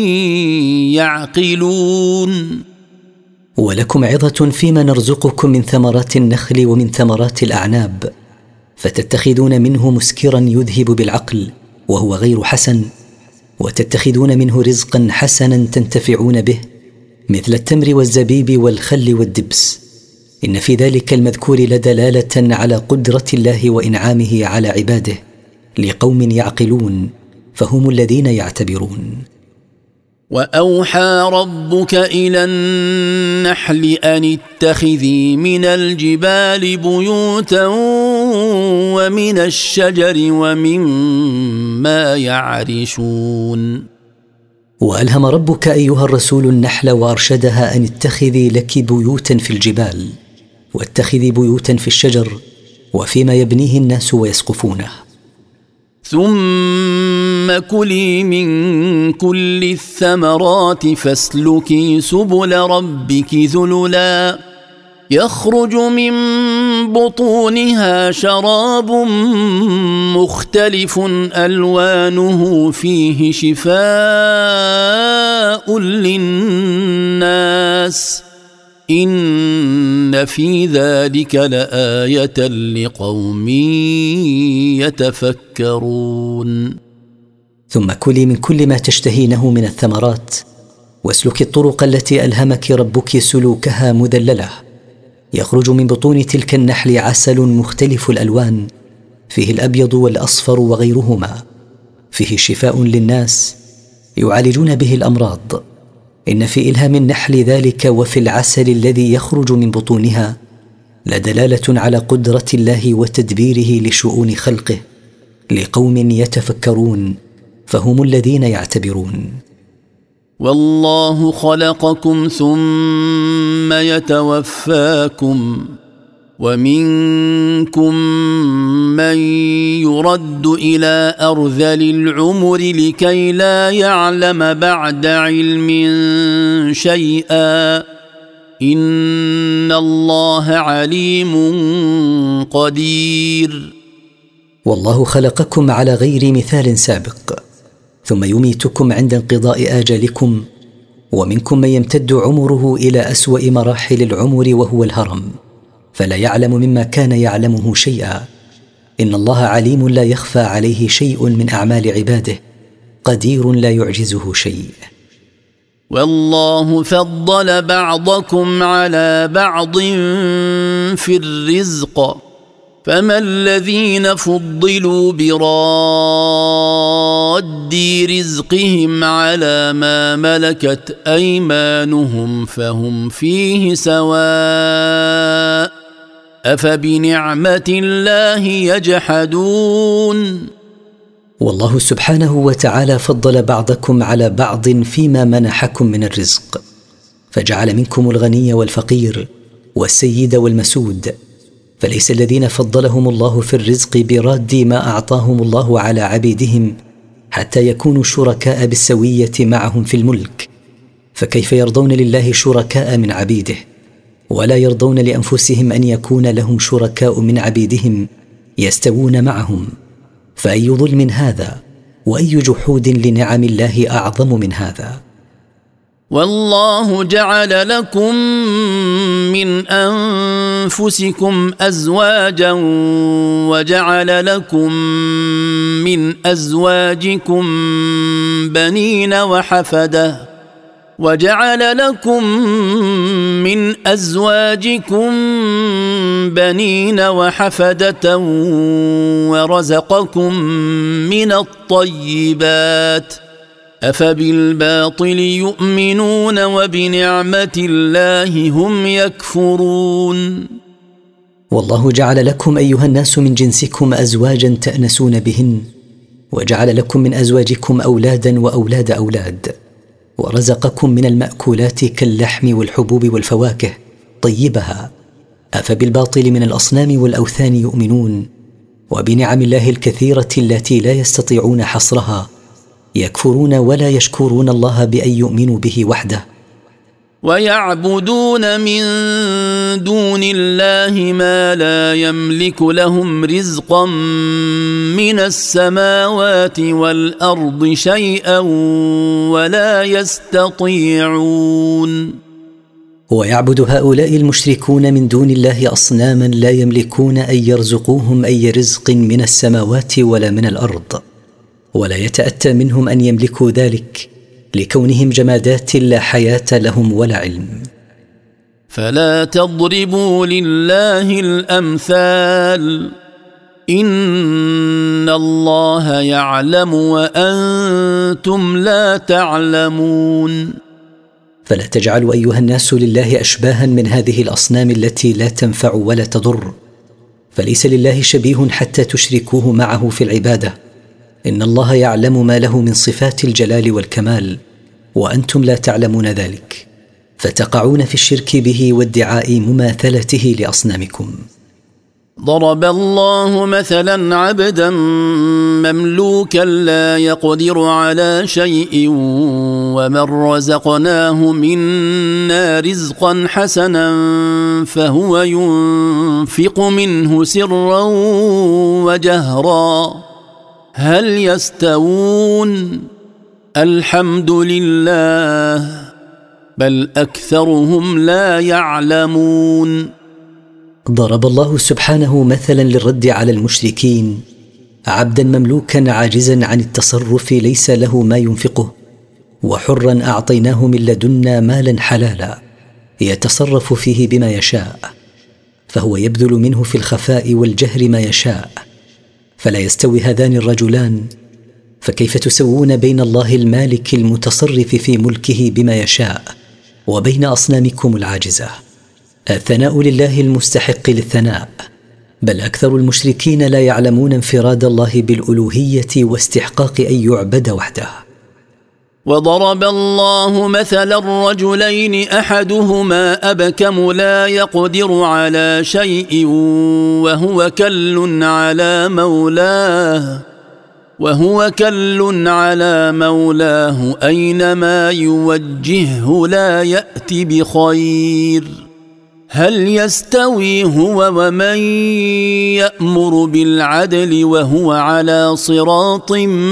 يعقلون. ولكم عظة فيما نرزقكم من ثمرات النخل ومن ثمرات الأعناب، فتتخذون منه مسكرا يذهب بالعقل وهو غير حسن، وتتخذون منه رزقا حسنا تنتفعون به، مثل التمر والزبيب والخل والدبس. إن في ذلك المذكور لدلالة على قدرة الله وإنعامه على عباده لقوم يعقلون، فهم الذين يعتبرون. وأوحى ربك إلى النحل أن اتخذي من الجبال بيوتا ومن الشجر ومما يعرشون. وألهم ربك أيها الرسول النحل وأرشدها أن اتخذي لك بيوتا في الجبال، واتخذي بيوتا في الشجر وفيما يبنيه الناس ويسقفونه. ثم كلي من كل الثمرات فاسلكي سبل ربك ذللا يخرج من بطونها شراب مختلف ألوانه فيه شفاء للناس إن في ذلك لآية لقوم يتفكرون. ثم كلي من كل ما تشتهينه من الثمرات، واسلكي الطرق التي ألهمك ربك سلوكها مذللة. يخرج من بطون تلك النحل عسل مختلف الألوان، فيه الأبيض والأصفر وغيرهما، فيه شفاء للناس يعالجون به الأمراض. إن في إلهام النحل ذلك وفي العسل الذي يخرج من بطونها لدلالة على قدرة الله وتدبيره لشؤون خلقه لقوم يتفكرون، فهم الذين يعتبرون. والله خلقكم ثم يتوفاكم ومنكم من يرد إلى أرذل العمر لكي لا يعلم بعد علم شيئا إن الله عليم قدير. والله خلقكم على غير مثال سابق، ثم يميتكم عند انقضاء آجالكم، ومنكم من يمتد عمره إلى أسوأ مراحل العمر وهو الهرم، فلا يعلم مما كان يعلمه شيئا. إن الله عليم لا يخفى عليه شيء من أعمال عباده، قدير لا يعجزه شيء. والله فضل بعضكم على بعض في الرزق، فما الذين فضلوا براد رزقهم على ما ملكت أيمانهم فهم فيه سواء أفبنعمة الله يجحدون. والله سبحانه وتعالى فضل بعضكم على بعض فيما منحكم من الرزق، فجعل منكم الغني والفقير والسيد والمسود، فليس الذين فضلهم الله في الرزق براد ما أعطاهم الله على عبيدهم حتى يكونوا شركاء بالسوية معهم في الملك، فكيف يرضون لله شركاء من عبيده ولا يرضون لأنفسهم أن يكون لهم شركاء من عبيدهم يستوون معهم؟ فأي ظلم هذا وأي جحود لنعم الله أعظم من هذا؟ والله جعل لكم من أنفسكم أزواجا وجعل لكم من أزواجكم بنين وحفدة وجعل لكم من أزواجكم بنين وحفدة ورزقكم من الطيبات أفبالباطل يؤمنون وبنعمة الله هم يكفرون. والله جعل لكم أيها الناس من جنسكم أزواجا تأنسون بهن، وجعل لكم من أزواجكم أولادا وأولاد أولاد، ورزقكم من المأكولات كاللحم والحبوب والفواكه طيبها. أفبالباطل من الأصنام والأوثان يؤمنون وبنعم الله الكثيرة التي لا يستطيعون حصرها يكفرون ولا يشكرون الله بأن يؤمنوا به وحده؟ ويعبدون من دون الله ما لا يملك لهم رزقا من السماوات والأرض شيئا ولا يستطيعون. ويعبد هؤلاء المشركون من دون الله أصناما لا يملكون أن يرزقوهم أي رزق من السماوات ولا من الأرض، ولا يتأتى منهم أن يملكوا ذلك لكونهم جمادات لا حياة لهم ولا علم. فلا تضربوا لله الأمثال إن الله يعلم وأنتم لا تعلمون. فلا تجعلوا أيها الناس لله أشباها من هذه الأصنام التي لا تنفع ولا تضر، فليس لله شبيه حتى تشركوه معه في العبادة. إن الله يعلم ما له من صفات الجلال والكمال وأنتم لا تعلمون ذلك، فتقعون في الشرك به وادعاء مماثلته لأصنامكم. ضرب الله مثلا عبدا مملوكا لا يقدر على شيء ومن رزقناه منا رزقا حسنا فهو ينفق منه سرا وجهرا هل يستوون؟ الحمد لله بل أكثرهم لا يعلمون. ضرب الله سبحانه مثلا للرد على المشركين عبدا مملوكا عاجزا عن التصرف ليس له ما ينفقه، وحرا أعطيناه من لدنا مالا حلالا يتصرف فيه بما يشاء، فهو يبذل منه في الخفاء والجهر ما يشاء. فلا يستوي هذان الرجلان، فكيف تسوون بين الله المالك المتصرف في ملكه بما يشاء وبين أصنامكم العاجزة؟ الثناء لله المستحق للثناء، بل أكثر المشركين لا يعلمون انفراد الله بالألوهية واستحقاق أن يعبد وحده. وضرب الله مثلا رجلين أحدهما أبكم لا يقدر على شيء وهو كل على مولاه أينما يوجهه لا يأتي بخير هل يستوي هو ومن يأمر بالعدل وهو على صراط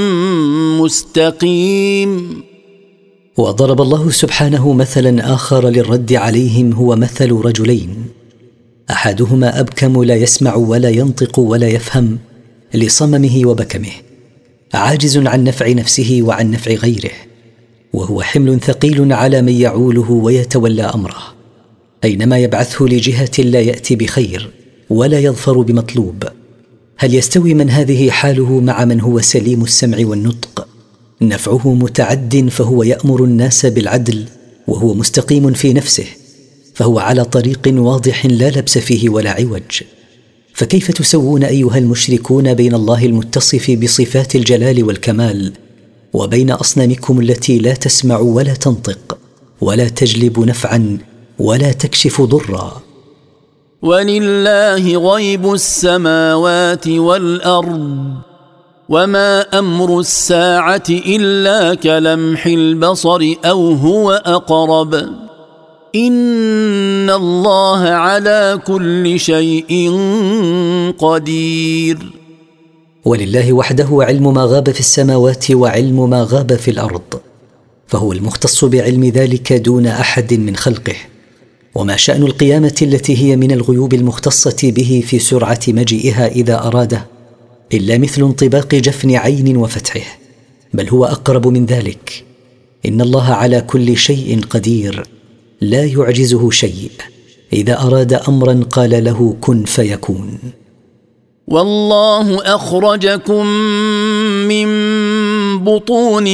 مستقيم. وضرب الله سبحانه مثلا آخر للرد عليهم هو مثل رجلين أحدهما أبكم لا يسمع ولا ينطق ولا يفهم لصممه وبكمه، عاجز عن نفع نفسه وعن نفع غيره، وهو حمل ثقيل على من يعوله ويتولى أمره، أينما يبعثه لجهة لا يأتي بخير ولا يظفر بمطلوب. هل يستوي من هذه حاله مع من هو سليم السمع والنطق، نفعه متعد فهو يأمر الناس بالعدل وهو مستقيم في نفسه، فهو على طريق واضح لا لبس فيه ولا عوج؟ فكيف تسوون أيها المشركون بين الله المتصف بصفات الجلال والكمال وبين أصنامكم التي لا تسمع ولا تنطق ولا تجلب نفعا ولا تكشف ضرا؟ ولله غيب السماوات والأرض وما أمر الساعة إلا كلمح البصر أو هو أقرب إن الله على كل شيء قدير. ولله وحده علم ما غاب في السماوات وعلم ما غاب في الأرض، فهو المختص بعلم ذلك دون أحد من خلقه. وما شأن القيامة التي هي من الغيوب المختصة به في سرعة مجيئها إذا أراده إلا مثل انطباق جفن عين وفتحه، بل هو أقرب من ذلك. إن الله على كل شيء قدير لا يعجزه شيء، إذا أراد أمرا قال له كن فيكون. والله أخرجكم من بطون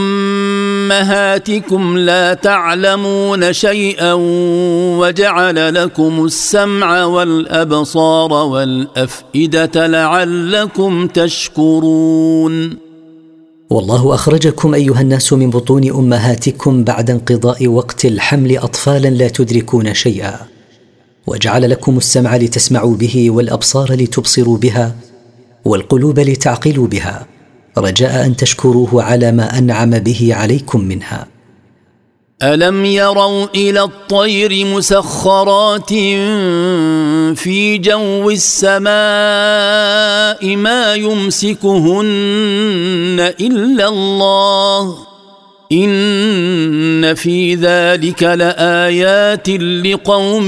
أمهاتكم لا تعلمون شيئا وجعل لكم السمع والأبصار والأفئدة لعلكم تشكرون. والله أخرجكم أيها الناس من بطون أمهاتكم بعد انقضاء وقت الحمل أطفالا لا تدركون شيئا، وجعل لكم السمع لتسمعوا به والأبصار لتبصروا بها والقلوب لتعقلوا بها، رجاء أن تشكروه على ما أنعم به عليكم منها. ألم يروا إلى الطير مسخرات في جو السماء ما يمسكهن إلا الله إن في ذلك لآيات لقوم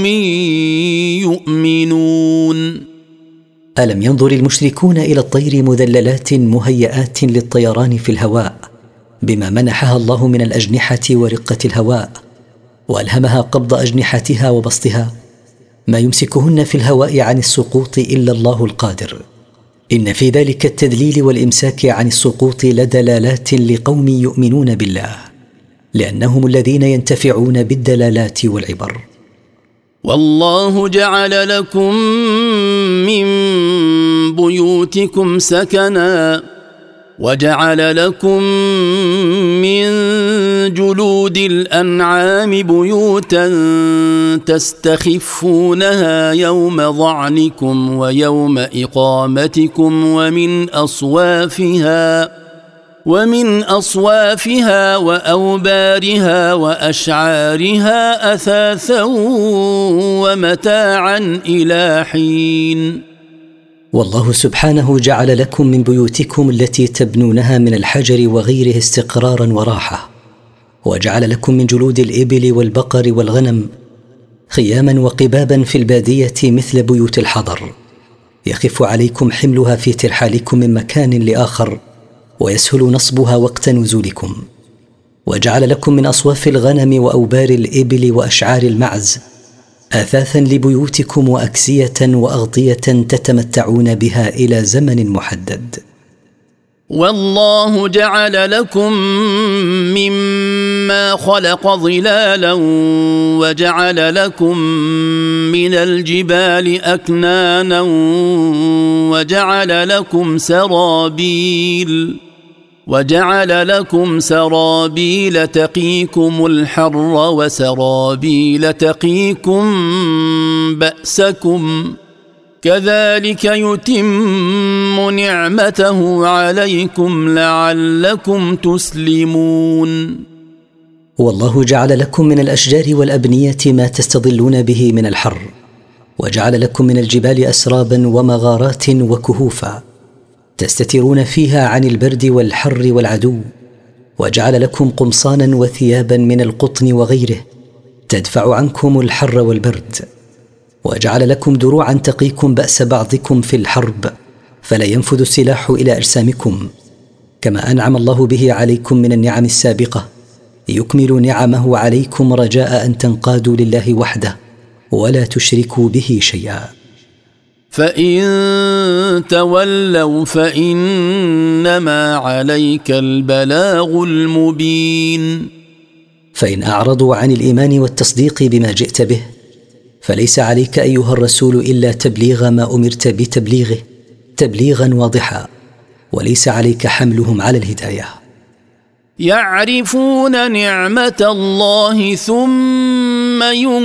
يؤمنون. ألم ينظر المشركون إلى الطير مذللات مهيئات للطيران في الهواء بما منحها الله من الأجنحة ورقة الهواء، وألهمها قبض أجنحتها وبسطها، ما يمسكهن في الهواء عن السقوط إلا الله القادر. إن في ذلك التدليل والإمساك عن السقوط لدلالات لقوم يؤمنون بالله، لأنهم الذين ينتفعون بالدلالات والعبر. والله جعل لكم من بيوتكم سكنا، وجعل لكم من جلود الأنعام بيوتا تستخفونها يوم ظعنكم ويوم إقامتكم، ومن أصوافها وأوبارها وأشعارها أثاثا ومتاعا إلى حين. والله سبحانه جعل لكم من بيوتكم التي تبنونها من الحجر وغيره استقرارا وراحة، وجعل لكم من جلود الإبل والبقر والغنم خياما وقبابا في البادية مثل بيوت الحضر، يخف عليكم حملها في ترحالكم من مكان لآخر، ويسهل نصبها وقت نزولكم. وجعل لكم من أصواف الغنم وأوبار الإبل وأشعار المعز آثاثا لبيوتكم وأكسية وأغطية تتمتعون بها إلى زمن محدد. والله جعل لكم مما خلق ظلالا، وجعل لكم من الجبال أكنانا، وجعل لكم سرابيل تقيكم الحر، وسرابيل تقيكم بأسكم، كذلك يتم نعمته عليكم لعلكم تسلمون. والله جعل لكم من الأشجار والأبنية ما تستظلون به من الحر، وجعل لكم من الجبال أسرابا ومغارات وكهوفا تستترون فيها عن البرد والحر والعدو، وجعل لكم قمصانا وثيابا من القطن وغيره تدفع عنكم الحر والبرد، وجعل لكم دروعا تقيكم بأس بعضكم في الحرب فلا ينفذ السلاح إلى أجسامكم، كما أنعم الله به عليكم من النعم السابقة، يكمل نعمه عليكم رجاء أن تنقادوا لله وحده ولا تشركوا به شيئا. فإن تولوا فإنما عليك البلاغ المبين. فإن أعرضوا عن الإيمان والتصديق بما جئت به فليس عليك أيها الرسول إلا تبليغ ما أمرت بتبليغه تبليغا واضحا، وليس عليك حملهم على الهداية. يعرفون نعمة الله ثم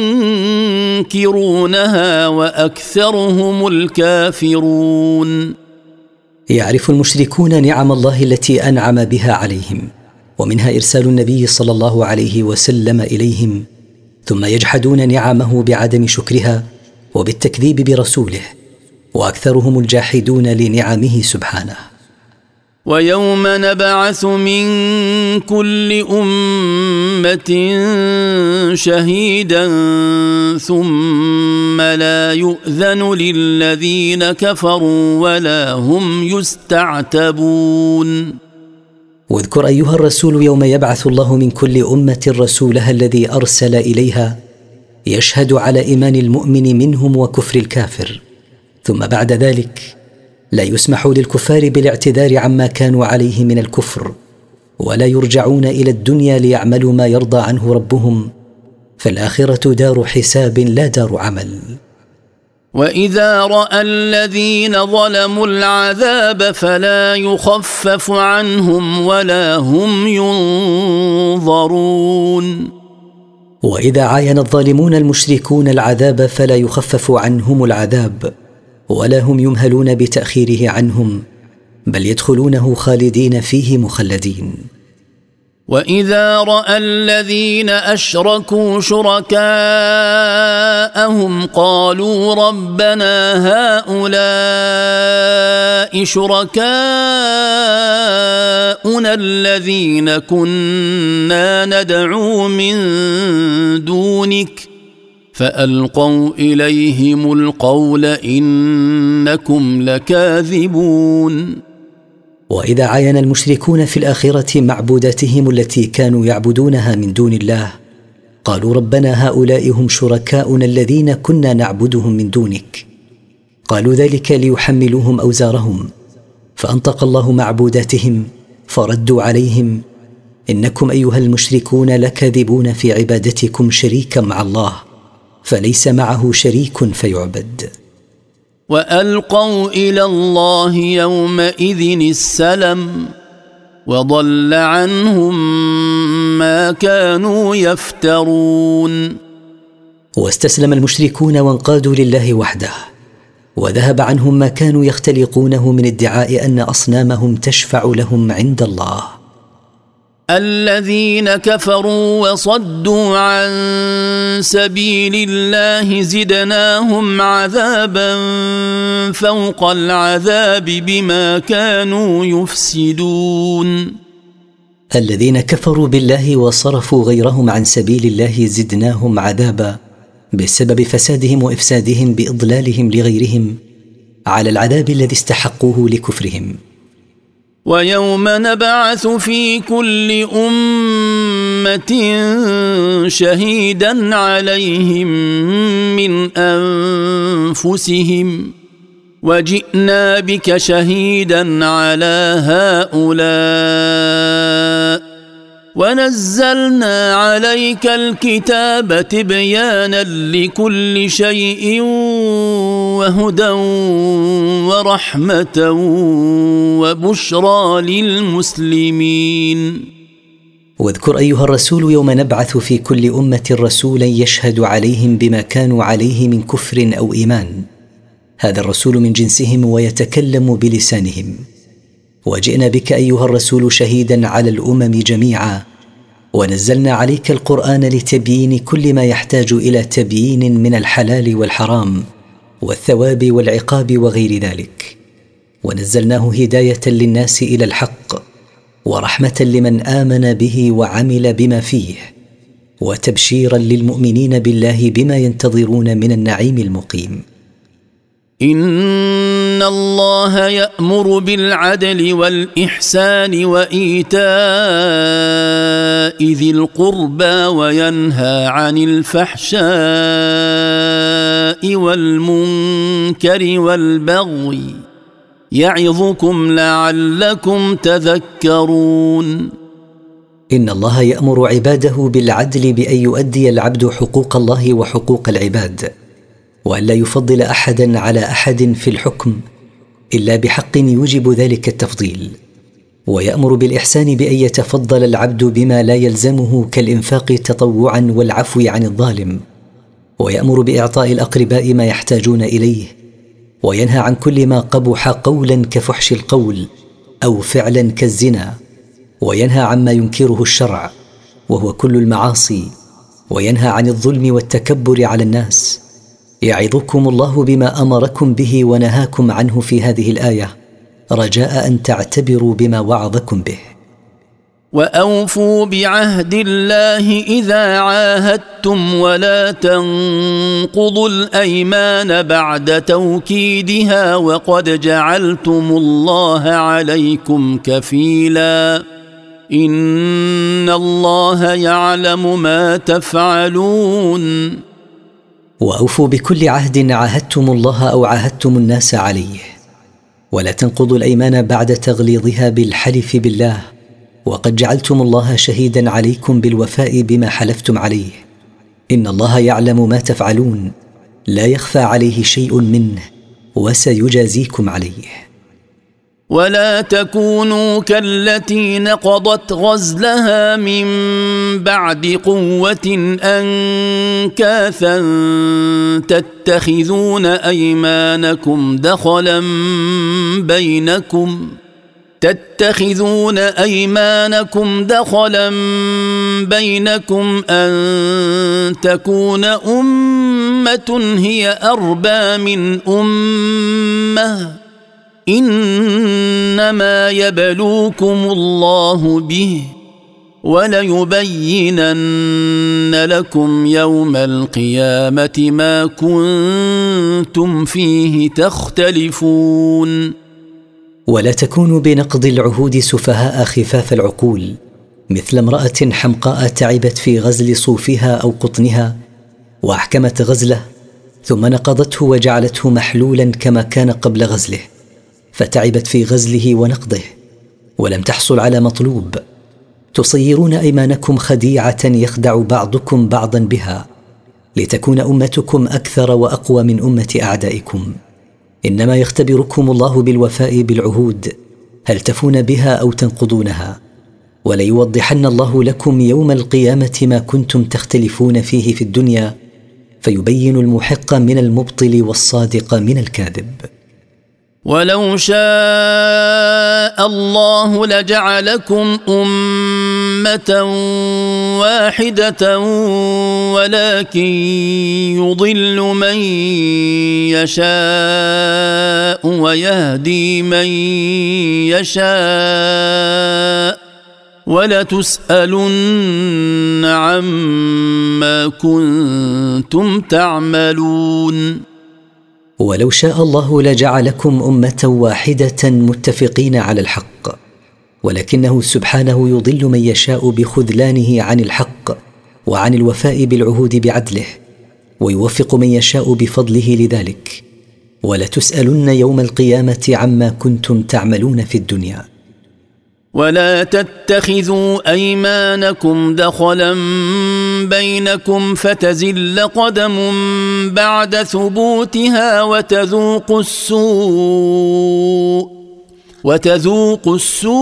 ينكرونها وأكثرهم الكافرون. يعرف المشركون نعم الله التي أنعم بها عليهم، ومنها إرسال النبي صلى الله عليه وسلم إليهم، ثم يجحدون نعمه بعدم شكرها وبالتكذيب برسوله، وأكثرهم الجاحدون لنعمه سبحانه. ويوم نبعث من كل أمة شهيدا ثم لا يؤذن للذين كفروا ولا هم يستعتبون. واذكر أيها الرسول يوم يبعث الله من كل أمة رسولها الذي أرسل إليها يشهد على إيمان المؤمن منهم وكفر الكافر، ثم بعد ذلك لا يسمح للكفار بالاعتذار عما كانوا عليه من الكفر، ولا يرجعون إلى الدنيا ليعملوا ما يرضى عنه ربهم، فالآخرة دار حساب لا دار عمل. وإذا رأى الذين ظلموا العذاب فلا يخفف عنهم ولا هم ينظرون. وإذا عاين الظالمون المشركون العذاب فلا يخفف عنهم العذاب ولا هم يمهلون بتأخيره عنهم، بل يدخلونه خالدين فيه مخلدين. وإذا رأى الذين أشركوا شركاءهم قالوا ربنا هؤلاء شركاؤنا الذين كنا ندعو من دونك فألقوا إليهم القول إنكم لكاذبون. واذا عاين المشركون في الاخره معبوداتهم التي كانوا يعبدونها من دون الله قالوا ربنا هؤلاء هم شركاؤنا الذين كنا نعبدهم من دونك. قالوا ذلك ليحملوهم اوزارهم، فانطق الله معبوداتهم فردوا عليهم: انكم ايها المشركون لكاذبون في عبادتكم شريكا مع الله، فليس معه شريك فيعبد. وألقوا إلى الله يومئذ السلم وضل عنهم ما كانوا يفترون. واستسلم المشركون وانقادوا لله وحده، وذهب عنهم ما كانوا يختلقونه من ادعاء أن أصنامهم تشفع لهم عند الله. الذين كفروا وصدوا عن سبيل الله زدناهم عذابا فوق العذاب بما كانوا يفسدون. الذين كفروا بالله وصرفوا غيرهم عن سبيل الله زدناهم عذابا بسبب فسادهم وإفسادهم بإضلالهم لغيرهم على العذاب الذي استحقوه لكفرهم. ويوم نبعث في كل أمة شهيدا عليهم من أنفسهم وجئنا بك شهيدا على هؤلاء ونزلنا عليك الكتاب تبيانا لكل شيء وهدى ورحمة وبشرى للمسلمين. واذكر أيها الرسول يوم نبعث في كل أمة رسولا يشهد عليهم بما كانوا عليه من كفر أو إيمان، هذا الرسول من جنسهم ويتكلم بلسانهم. وجئنا بك أيها الرسول شهيدا على الأمم جميعا، ونزلنا عليك القرآن لتبيين كل ما يحتاج إلى تبيين من الحلال والحرام والثواب والعقاب وغير ذلك، ونزلناه هداية للناس إلى الحق ورحمة لمن آمن به وعمل بما فيه، وتبشيرا للمؤمنين بالله بما ينتظرون من النعيم المقيم. إن الله يأمر بالعدل والإحسان وإيتاء ذي القربى وينهى عن الفحشاء والمنكر والبغي يعظكم لعلكم تذكرون. إن الله يأمر عباده بالعدل بأن يؤدي العبد حقوق الله وحقوق العباد، وأن لا يفضل أحدا على أحد في الحكم إلا بحق يوجب ذلك التفضيل. ويأمر بالإحسان بأن يتفضل العبد بما لا يلزمه كالإنفاق تطوعا والعفو عن الظالم، ويأمر بإعطاء الأقرباء ما يحتاجون إليه، وينهى عن كل ما قبح قولا كفحش القول أو فعلا كالزنا، وينهى عما ينكره الشرع وهو كل المعاصي، وينهى عن الظلم والتكبر على الناس. يعظكم الله بما أمركم به ونهاكم عنه في هذه الآية رجاء أن تعتبروا بما وعظكم به. وأوفوا بعهد الله إذا عاهدتم ولا تنقضوا الأيمان بعد توكيدها وقد جعلتم الله عليكم كفيلا إن الله يعلم ما تفعلون. وأوفوا بكل عهد عاهدتم الله أو عاهدتم الناس عليه، ولا تنقضوا الأيمان بعد تغليظها بالحلف بالله، وقد جعلتم الله شهيدا عليكم بالوفاء بما حلفتم عليه. إن الله يعلم ما تفعلون، لا يخفى عليه شيء منه، وسيجازيكم عليه. ولا تكونوا كالتي نقضت غزلها من بعد قوة أنكاثا تتخذون أيمانكم دخلا بينكم أن تكون أمة هي أربى من أمة إنما يبلوكم الله به وليبينن لكم يوم القيامة ما كنتم فيه تختلفون. ولا تكونوا بنقض العهود سفهاء خفاف العقول، مثل امرأة حمقاء تعبت في غزل صوفها أو قطنها وأحكمت غزله، ثم نقضته وجعلته محلولا كما كان قبل غزله، فتعبت في غزله ونقضه ولم تحصل على مطلوب. تصيرون أيمانكم خديعة يخدع بعضكم بعضا بها، لتكون أمتكم أكثر وأقوى من أمة أعدائكم. إنما يختبركم الله بالوفاء بالعهود، هل تفون بها أو تنقضونها، وليوضحن الله لكم يوم القيامة ما كنتم تختلفون فيه في الدنيا، فيبين المحق من المبطل والصادق من الكاذب. ولو شاء الله لجعلكم أمة واحدة ولكن يضل من يشاء ويهدي من يشاء ولتسألن عما كنتم تعملون. ولو شاء الله لجعلكم أمة واحدة متفقين على الحق، ولكنه سبحانه يضل من يشاء بخذلانه عن الحق وعن الوفاء بالعهود بعدله، ويوفق من يشاء بفضله لذلك. ولتسألن يوم القيامة عما كنتم تعملون في الدنيا. ولا تتخذوا أيمانكم دخلا بينكم فتزل قدم بعد ثبوتها وتذوقوا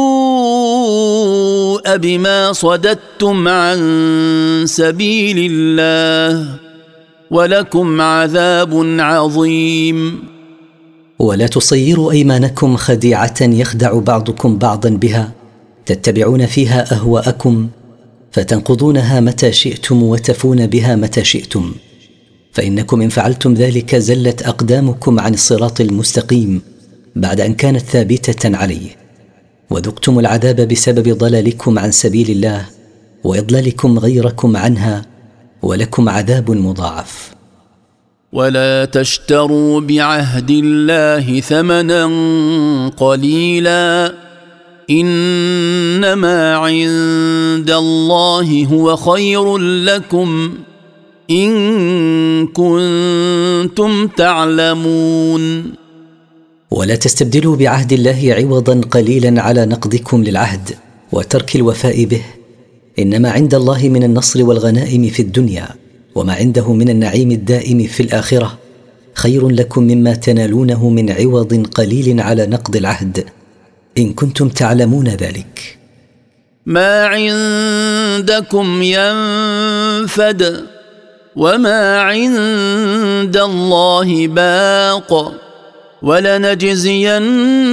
السوء بما صددتم عن سبيل الله ولكم عذاب عظيم. ولا تصيروا أيمانكم خديعة يخدع بعضكم بعضا بها، تتبعون فيها أهواءكم فتنقضونها متى شئتم وتفون بها متى شئتم، فإنكم إن فعلتم ذلك زلت أقدامكم عن الصراط المستقيم بعد أن كانت ثابتة عليه، وذقتم العذاب بسبب ضلالكم عن سبيل الله وإضلالكم غيركم عنها، ولكم عذاب مضاعف. ولا تشتروا بعهد الله ثمنا قليلا إنما عند الله هو خير لكم إن كنتم تعلمون. ولا تستبدلوا بعهد الله عوضا قليلا على نقضكم للعهد وترك الوفاء به، إنما عند الله من النصر والغنائم في الدنيا وما عنده من النعيم الدائم في الآخرة خير لكم مما تنالونه من عوض قليل على نقض العهد إن كنتم تعلمون ذلك. ما عندكم ينفد وما عند الله باق ولنجزين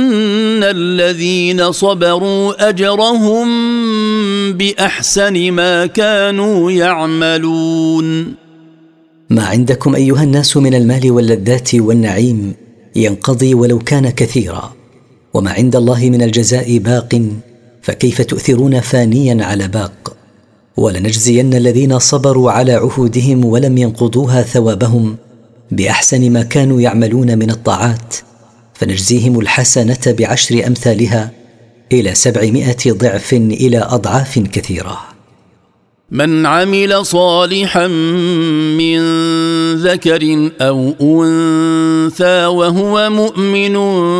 الذين صبروا أجرهم بأحسن ما كانوا يعملون. ما عندكم أيها الناس من المال واللذات والنعيم ينقضي ولو كان كثيرا، وما عند الله من الجزاء باق، فكيف تؤثرون فانيا على باق؟ ولنجزين الذين صبروا على عهودهم ولم ينقضوها ثوابهم بأحسن ما كانوا يعملون من الطاعات، فنجزيهم الحسنة ب10 أمثالها إلى 700 ضعف إلى أضعاف كثيرة. من عمل صالحا من ذكر أو أنثى وهو مؤمن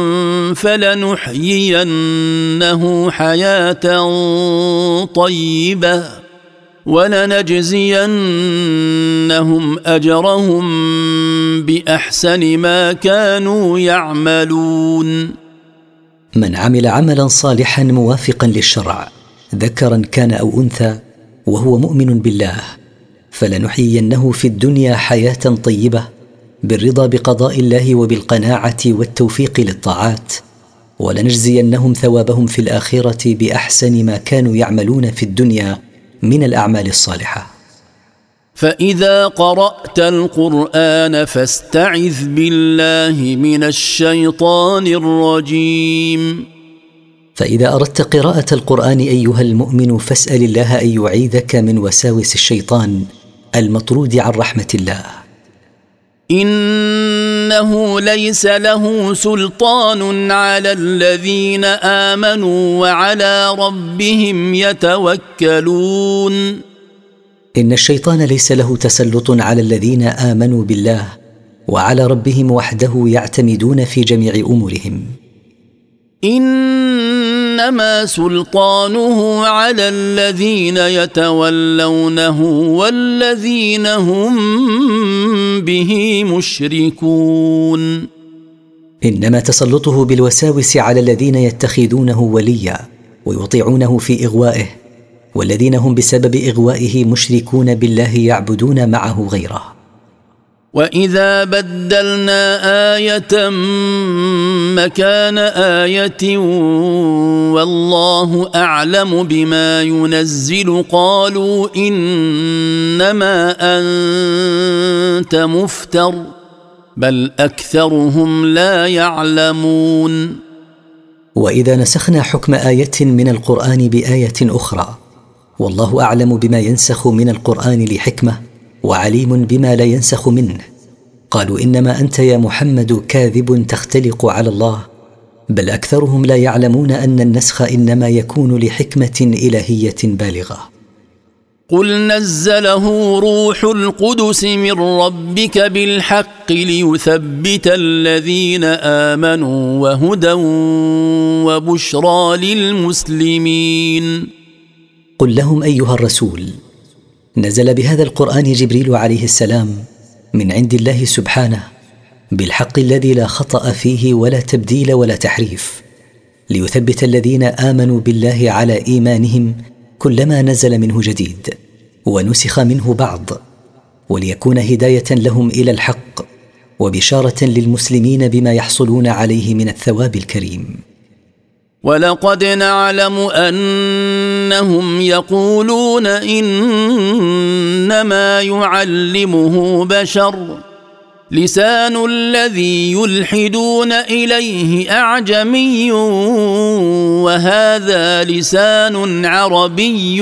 فلنحيينه حياة طيبة ولنجزينهم أجرهم بأحسن ما كانوا يعملون. من عمل عملا صالحا موافقا للشرع ذكرا كان أو أنثى وهو مؤمن بالله فلنحيينه في الدنيا حياة طيبة بالرضا بقضاء الله وبالقناعة والتوفيق للطاعات، ولنجزينهم ثوابهم في الآخرة بأحسن ما كانوا يعملون في الدنيا من الأعمال الصالحة. فإذا قرأت القرآن فاستعذ بالله من الشيطان الرجيم. فإذا أردت قراءة القرآن أيها المؤمن فاسأل الله أن يعيذك من وساوس الشيطان المطرود عن رحمة الله. إن إنه ليس له سلطان على الذين آمنوا وعلى ربهم يتوكلون. إن الشيطان ليس له تسلط على الذين آمنوا بالله وعلى ربهم وحده يعتمدون في جميع أمورهم. إنما سلطانه على الذين يتولونه والذين هم به مشركون. إنما تسلطه بالوساوس على الذين يتخذونه وليا ويطيعونه في إغوائه، والذين هم بسبب إغوائه مشركون بالله يعبدون معه غيره. وإذا بدلنا آية مكان آية والله أعلم بما ينزل قالوا إنما أنت مفتر بل أكثرهم لا يعلمون. وإذا نسخنا حكم آية من القرآن بآية أخرى والله أعلم بما ينسخ من القرآن لحكمة وعليم بما لا ينسخ منه، قالوا إنما أنت يا محمد كاذب تختلق على الله بل أكثرهم لا يعلمون أن النسخ إنما يكون لحكمة إلهية بالغة. قل نزله روح القدس من ربك بالحق ليثبت الذين آمنوا وهدى وبشرى للمسلمين. قل لهم أيها الرسول نزل بهذا القرآن جبريل عليه السلام من عند الله سبحانه بالحق الذي لا خطأ فيه ولا تبديل ولا تحريف، ليثبت الذين آمنوا بالله على إيمانهم كلما نزل منه جديد ونسخ منه بعض، وليكون هداية لهم إلى الحق وبشارة للمسلمين بما يحصلون عليه من الثواب الكريم. ولقد نعلم أنهم يقولون إنما يعلمه بشر لسان الذي يلحدون إليه أعجمي وهذا لسان عربي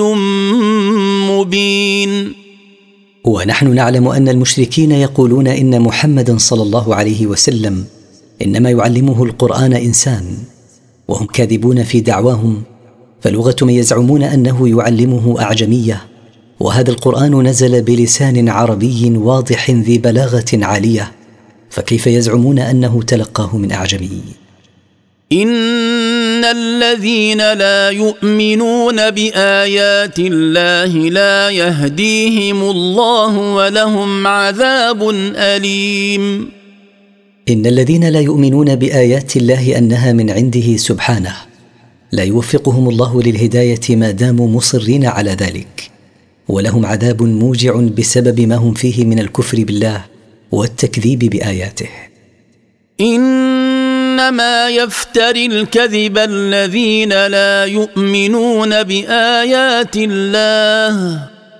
مبين. ونحن نعلم أن المشركين يقولون إن محمدا صلى الله عليه وسلم إنما يعلمه القرآن إنسان، وهم كاذبون في دعواهم، فلغة من يزعمون أنه يعلمه أعجمية، وهذا القرآن نزل بلسان عربي واضح ذي بلاغة عالية، فكيف يزعمون أنه تلقاه من أعجمي؟ إن الذين لا يؤمنون بآيات الله لا يهديهم الله ولهم عذاب أليم. إن الذين لا يؤمنون بآيات الله أنها من عنده سبحانه لا يوفقهم الله للهداية ما داموا مصرين على ذلك، ولهم عذاب موجع بسبب ما هم فيه من الكفر بالله والتكذيب بآياته. إنما يفتري الكذب الذين لا يؤمنون بآيات الله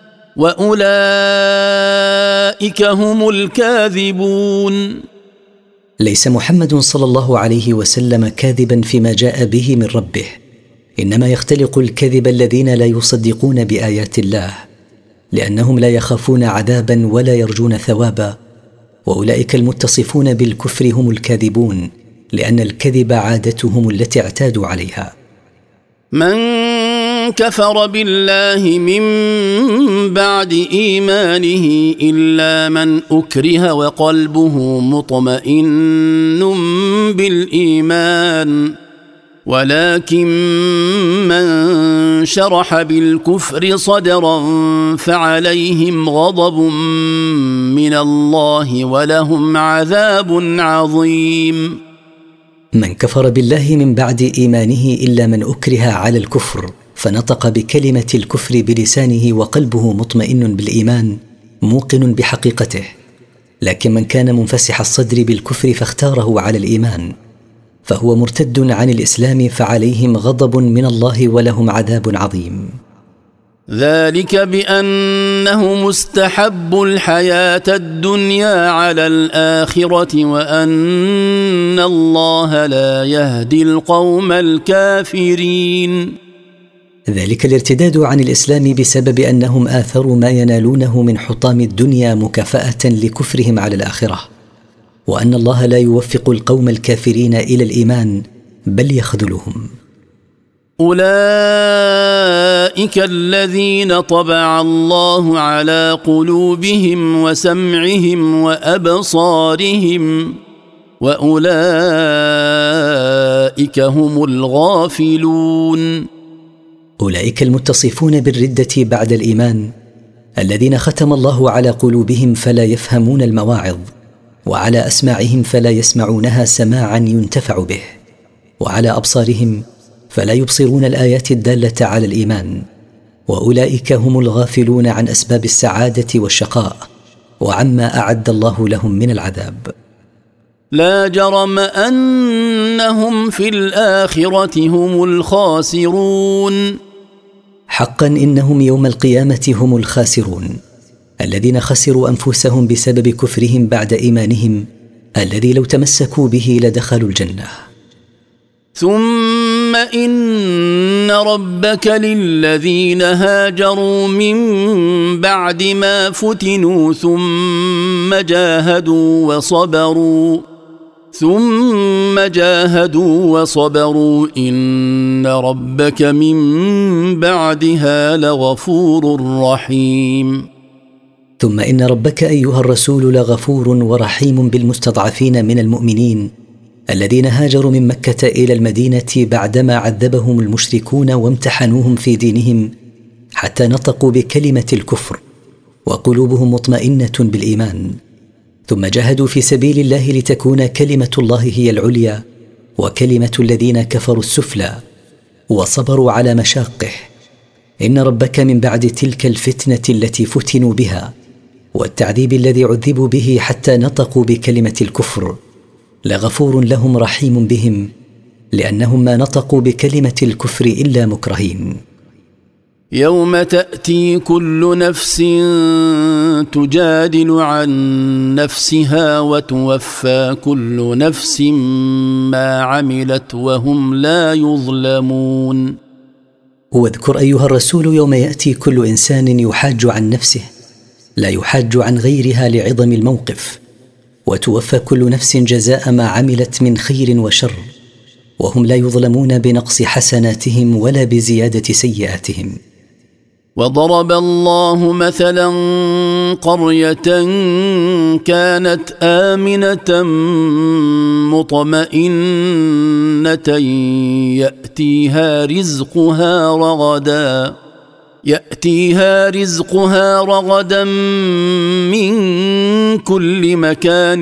وأولئك هم الكاذبون. ليس محمد صلى الله عليه وسلم كاذبا فيما جاء به من ربه، إنما يختلق الكذب الذين لا يصدقون بآيات الله، لأنهم لا يخافون عذابا ولا يرجون ثوابا، وأولئك المتصفون بالكفر هم الكاذبون، لأن الكذب عادتهم التي اعتادوا عليها. من كفر بالله من بعد إيمانه إلا من أكره وقلبه مطمئن بالإيمان، ولكن من شرح بالكفر صدرا فعليهم غضب من الله ولهم عذاب عظيم. من كفر بالله من بعد إيمانه إلا من أكره على الكفر فنطق بكلمة الكفر بلسانه وقلبه مطمئن بالإيمان موقن بحقيقته، لكن من كان منفسح الصدر بالكفر فاختاره على الإيمان فهو مرتد عن الإسلام فعليهم غضب من الله ولهم عذاب عظيم. ذلك بأنه مستحب الحياة الدنيا على الآخرة وأن الله لا يهدي القوم الكافرين. ذلك الارتداد عن الإسلام بسبب أنهم آثروا ما ينالونه من حطام الدنيا مكافأة لكفرهم على الآخرة، وأن الله لا يوفق القوم الكافرين إلى الإيمان بل يخذلهم. أولئك الذين طبع الله على قلوبهم وسمعهم وأبصارهم وأولئك هم الغافلون. أولئك المتصفون بالردة بعد الإيمان الذين ختم الله على قلوبهم فلا يفهمون المواعظ، وعلى أسماعهم فلا يسمعونها سماعا ينتفع به، وعلى أبصارهم فلا يبصرون الآيات الدالة على الإيمان، وأولئك هم الغافلون عن أسباب السعادة والشقاء وعما أعد الله لهم من العذاب. لا جرم أنهم في الآخرة هم الخاسرون. حقا إنهم يوم القيامة هم الخاسرون، الذين خسروا أنفسهم بسبب كفرهم بعد إيمانهم الذي لو تمسكوا به لدخلوا الجنة. ثم إن ربك للذين هاجروا من بعد ما فتنوا ثم جاهدوا وصبروا إن ربك من بعدها لغفور رحيم. ثم إن ربك أيها الرسول لغفور ورحيم بالمستضعفين من المؤمنين الذين هاجروا من مكة إلى المدينة بعدما عذبهم المشركون وامتحنوهم في دينهم حتى نطقوا بكلمة الكفر وقلوبهم مطمئنة بالإيمان، ثم جاهدوا في سبيل الله لتكون كلمة الله هي العليا وكلمة الذين كفروا السفلى، وصبروا على مشاقه. إن ربك من بعد تلك الفتنة التي فتنوا بها والتعذيب الذي عذبوا به حتى نطقوا بكلمة الكفر لغفور لهم رحيم بهم، لأنهم ما نطقوا بكلمة الكفر إلا مكرهين. يوم تأتي كل نفس تجادل عن نفسها وتوفى كل نفس ما عملت وهم لا يظلمون. واذكر أيها الرسول يوم يأتي كل إنسان يحاج عن نفسه لا يحاج عن غيرها لعظم الموقف، وتوفى كل نفس جزاء ما عملت من خير وشر وهم لا يظلمون بنقص حسناتهم ولا بزيادة سيئاتهم. وضرب الله مثلا قرية كانت آمنة مطمئنة يأتيها رزقها رغدا من كل مكان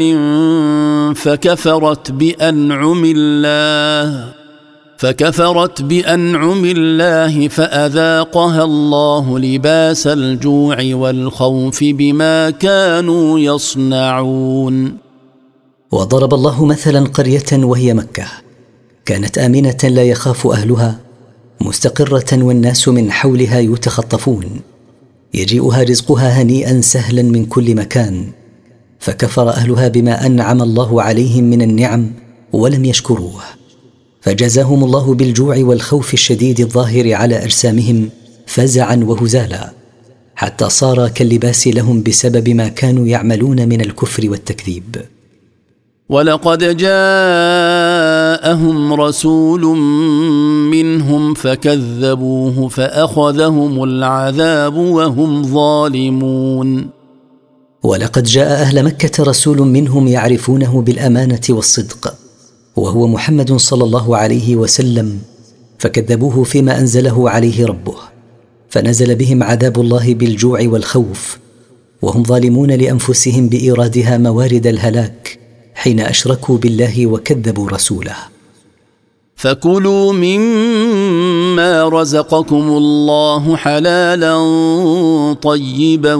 فكفرت بأنعم الله فأذاقها الله لباس الجوع والخوف بما كانوا يصنعون. وضرب الله مثلا قرية وهي مكة كانت آمنة لا يخاف أهلها مستقرة والناس من حولها يتخطفون، يجيئها رزقها هنيئا سهلا من كل مكان، فكفر أهلها بما أنعم الله عليهم من النعم ولم يشكروه، فجزاهم الله بالجوع والخوف الشديد الظاهر على أجسامهم فزعا وهزالا، حتى صار كاللباس لهم بسبب ما كانوا يعملون من الكفر والتكذيب. ولقد جاءهم رسول منهم فكذبوه فأخذهم العذاب وهم ظالمون. ولقد جاء أهل مكة رسول منهم يعرفونه بالأمانة والصدق وهو محمد صلى الله عليه وسلم، فكذبوه فيما أنزله عليه ربه، فنزل بهم عذاب الله بالجوع والخوف وهم ظالمون لأنفسهم بإيرادها موارد الهلاك حين أشركوا بالله وكذبوا رسوله. فكلوا مما رزقكم الله حلالا طيبا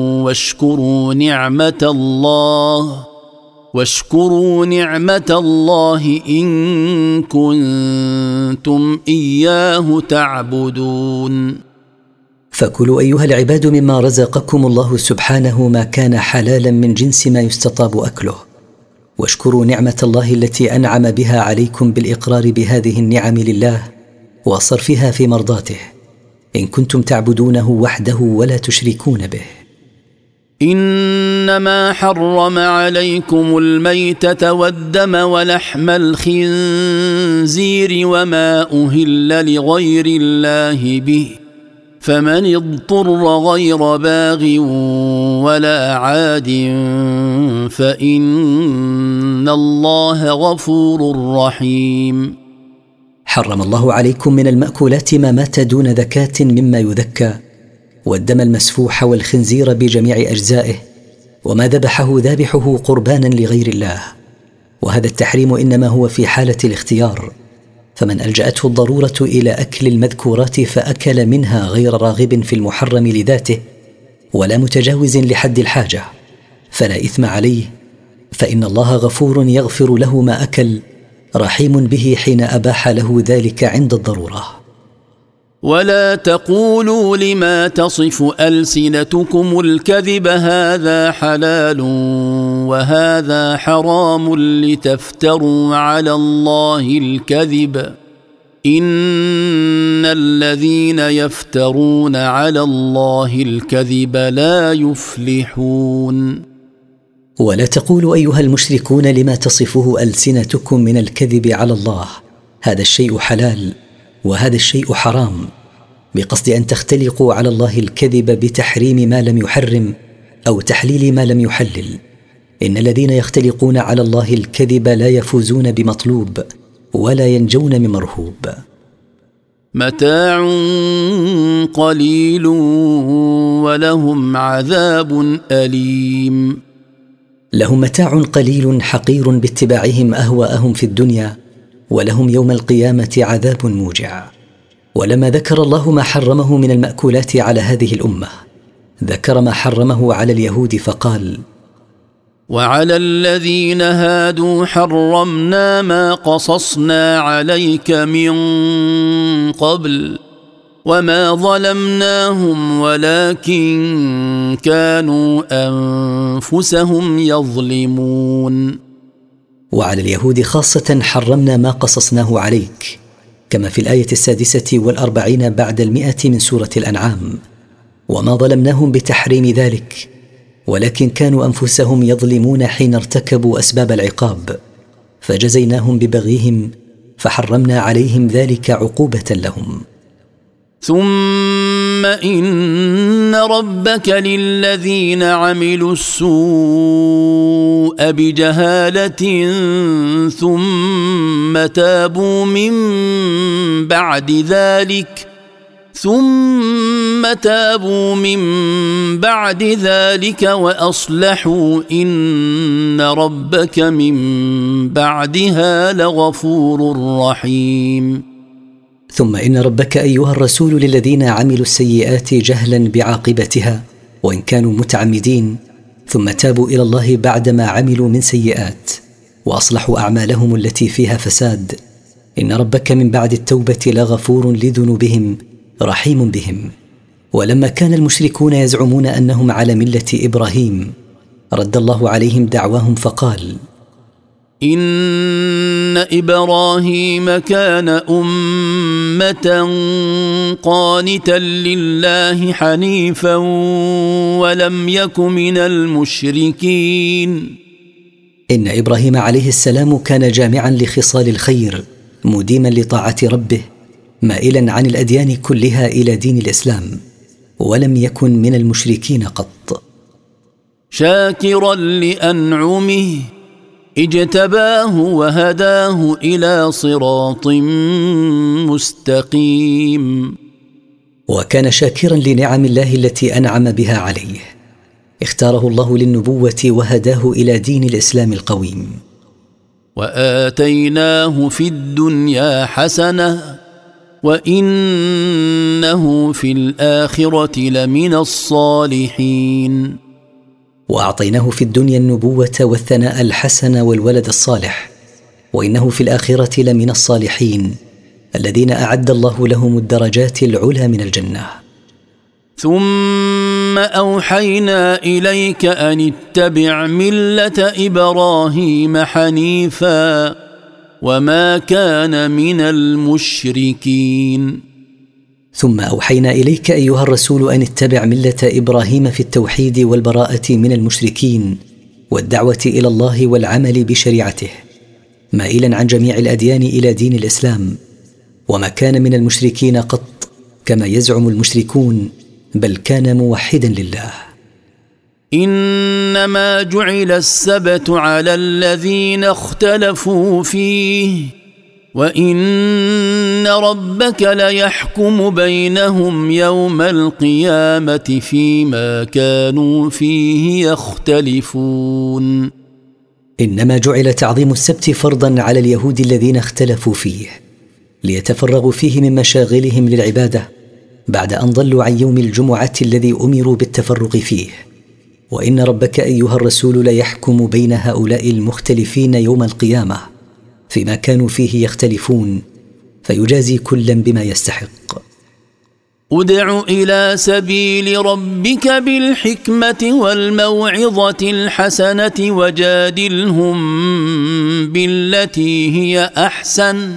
واشكروا نعمة الله إن كنتم إياه تعبدون. فكلوا أيها العباد مما رزقكم الله سبحانه ما كان حلالا من جنس ما يستطاب أكله، واشكروا نعمة الله التي أنعم بها عليكم بالإقرار بهذه النعم لله وصرفها في مرضاته إن كنتم تعبدونه وحده ولا تشركون به. إنما حرم عليكم الميتة والدم ولحم الخنزير وما أهل لغير الله به فمن اضطر غير باغ ولا عاد فإن الله غفور رحيم. حرم الله عليكم من المأكولات ما مات دون ذكاة مما يذكى، والدم المسفوح والخنزير بجميع أجزائه، وما ذبحه ذابحه قربانا لغير الله، وهذا التحريم إنما هو في حالة الاختيار، فمن ألجأته الضرورة إلى أكل المذكورات فأكل منها غير راغب في المحرم لذاته ولا متجاوز لحد الحاجة فلا إثم عليه، فإن الله غفور يغفر له ما أكل رحيم به حين أباح له ذلك عند الضرورة. ولا تقولوا لما تصف ألسنتكم الكذب هذا حلال وهذا حرام لتفتروا على الله الكذب إن الذين يفترون على الله الكذب لا يفلحون. ولا تقولوا أيها المشركون لما تصفه ألسنتكم من الكذب على الله هذا الشيء حلال وهذا الشيء حرام، بقصد أن تختلقوا على الله الكذب بتحريم ما لم يحرم أو تحليل ما لم يحلل. إن الذين يختلقون على الله الكذب لا يفوزون بمطلوب ولا ينجون من مرهوب. متاع قليل ولهم عذاب أليم. لهم متاع قليل حقير باتباعهم أهواءهم في الدنيا، ولهم يوم القيامة عذاب موجع. ولما ذكر الله ما حرمه من المأكولات على هذه الأمة ذكر ما حرمه على اليهود فقال: وعلى الذين هادوا حرمنا ما قصصنا عليك من قبل وما ظلمناهم ولكن كانوا أنفسهم يظلمون. وعلى اليهود خاصة حرمنا ما قصصناه عليك، كما في الآية 46 بعد 100 من سورة الأنعام، وما ظلمناهم بتحريم ذلك ولكن كانوا أنفسهم يظلمون حين ارتكبوا أسباب العقاب، فجزيناهم ببغيهم فحرمنا عليهم ذلك عقوبة لهم. ثم إن ربك للذين عملوا السوء بجهالة ثم تابوا من بعد ذلك وأصلحوا إن ربك من بعدها لغفور رحيم. ثم إن ربك أيها الرسول للذين عملوا السيئات جهلا بعاقبتها وإن كانوا متعمدين ثم تابوا إلى الله بعدما عملوا من سيئات وأصلحوا أعمالهم التي فيها فساد، إن ربك من بعد التوبة لغفور لذنوبهم رحيم بهم. ولما كان المشركون يزعمون أنهم على ملة إبراهيم رد الله عليهم دعواهم فقال: إن إبراهيم كان أمة قانتا لله حنيفا ولم يك من المشركين. إن إبراهيم عليه السلام كان جامعا لخصال الخير مديما لطاعة ربه مائلا عن الأديان كلها إلى دين الإسلام ولم يكن من المشركين قط. شاكرا لأنعمه اجتباه وهداه إلى صراط مستقيم. وكان شاكرا لنعم الله التي أنعم بها عليه، اختاره الله للنبوة وهداه إلى دين الإسلام القويم. وآتيناه في الدنيا حسنة وإنه في الآخرة لمن الصالحين. وأعطيناه في الدنيا النبوة والثناء الحسن والولد الصالح، وإنه في الآخرة لمن الصالحين الذين أعد الله لهم الدرجات العلى من الجنة. ثم أوحينا إليك أن اتبع ملة إبراهيم حنيفا وما كان من المشركين. ثم أوحينا إليك أيها الرسول أن اتبع ملة إبراهيم في التوحيد والبراءة من المشركين والدعوة إلى الله والعمل بشريعته، مائلا عن جميع الأديان إلى دين الإسلام، وما كان من المشركين قط كما يزعم المشركون، بل كان موحدا لله. إنما جعل السبت على الذين اختلفوا فيه وإن ربك ليحكم بينهم يوم القيامة فيما كانوا فيه يختلفون. إنما جعل تعظيم السبت فرضا على اليهود الذين اختلفوا فيه ليتفرغوا فيه من مشاغلهم للعبادة بعد أن ضلوا عن يوم الجمعة الذي أمروا بالتفرغ فيه. وإن ربك أيها الرسول ليحكم بين هؤلاء المختلفين يوم القيامة فيما كانوا فيه يختلفون، فيجازي كلا بما يستحق. ادع إلى سبيل ربك بالحكمة والموعظة الحسنة وجادلهم بالتي هي أحسن،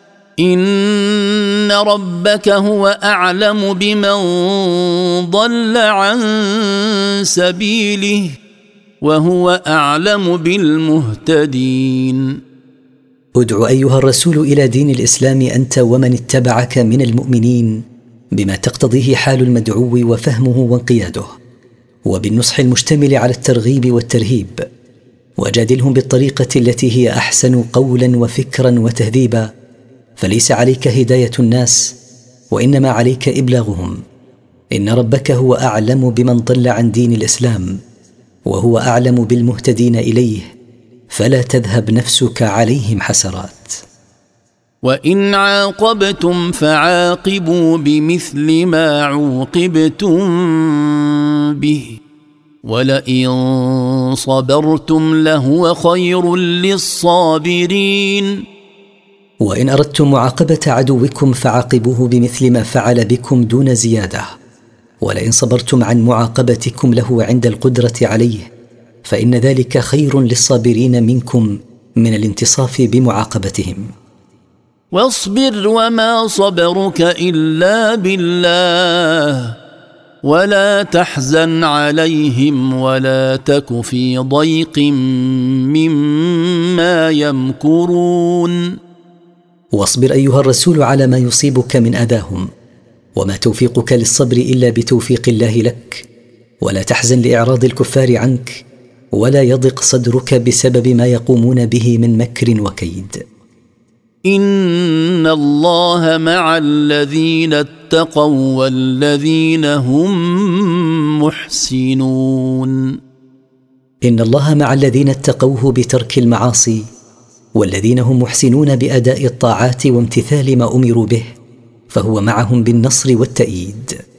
إن ربك هو أعلم بمن ضل عن سبيله وهو أعلم بالمهتدين. ادع أيها الرسول إلى دين الإسلام أنت ومن اتبعك من المؤمنين بما تقتضيه حال المدعو وفهمه وانقياده، وبالنصح المشتمل على الترغيب والترهيب، وجادلهم بالطريقة التي هي أحسن قولا وفكرا وتهذيبا، فليس عليك هداية الناس وإنما عليك إبلاغهم. إن ربك هو أعلم بمن ضل عن دين الإسلام وهو أعلم بالمهتدين إليه، فلا تذهب نفسك عليهم حسرات. وإن عاقبتم فعاقبوا بمثل ما عوقبتم به ولئن صبرتم لهو خير للصابرين. وإن أردتم معاقبة عدوكم فعاقبوه بمثل ما فعل بكم دون زيادة، ولئن صبرتم عن معاقبتكم له عند القدرة عليه فإن ذلك خير للصابرين منكم من الانتصاف بمعاقبتهم. واصبر وما صبرك إلا بالله ولا تحزن عليهم ولا تك في ضيق مما يمكرون. واصبر أيها الرسول على ما يصيبك من أذاهم، وما توفيقك للصبر إلا بتوفيق الله لك، ولا تحزن لإعراض الكفار عنك، ولا يضق صدرك بسبب ما يقومون به من مكر وكيد. إن الله مع الذين اتقوا والذين هم محسنون. إن الله مع الذين اتقوه بترك المعاصي والذين هم محسنون بأداء الطاعات وامتثال ما أمروا به، فهو معهم بالنصر والتأييد.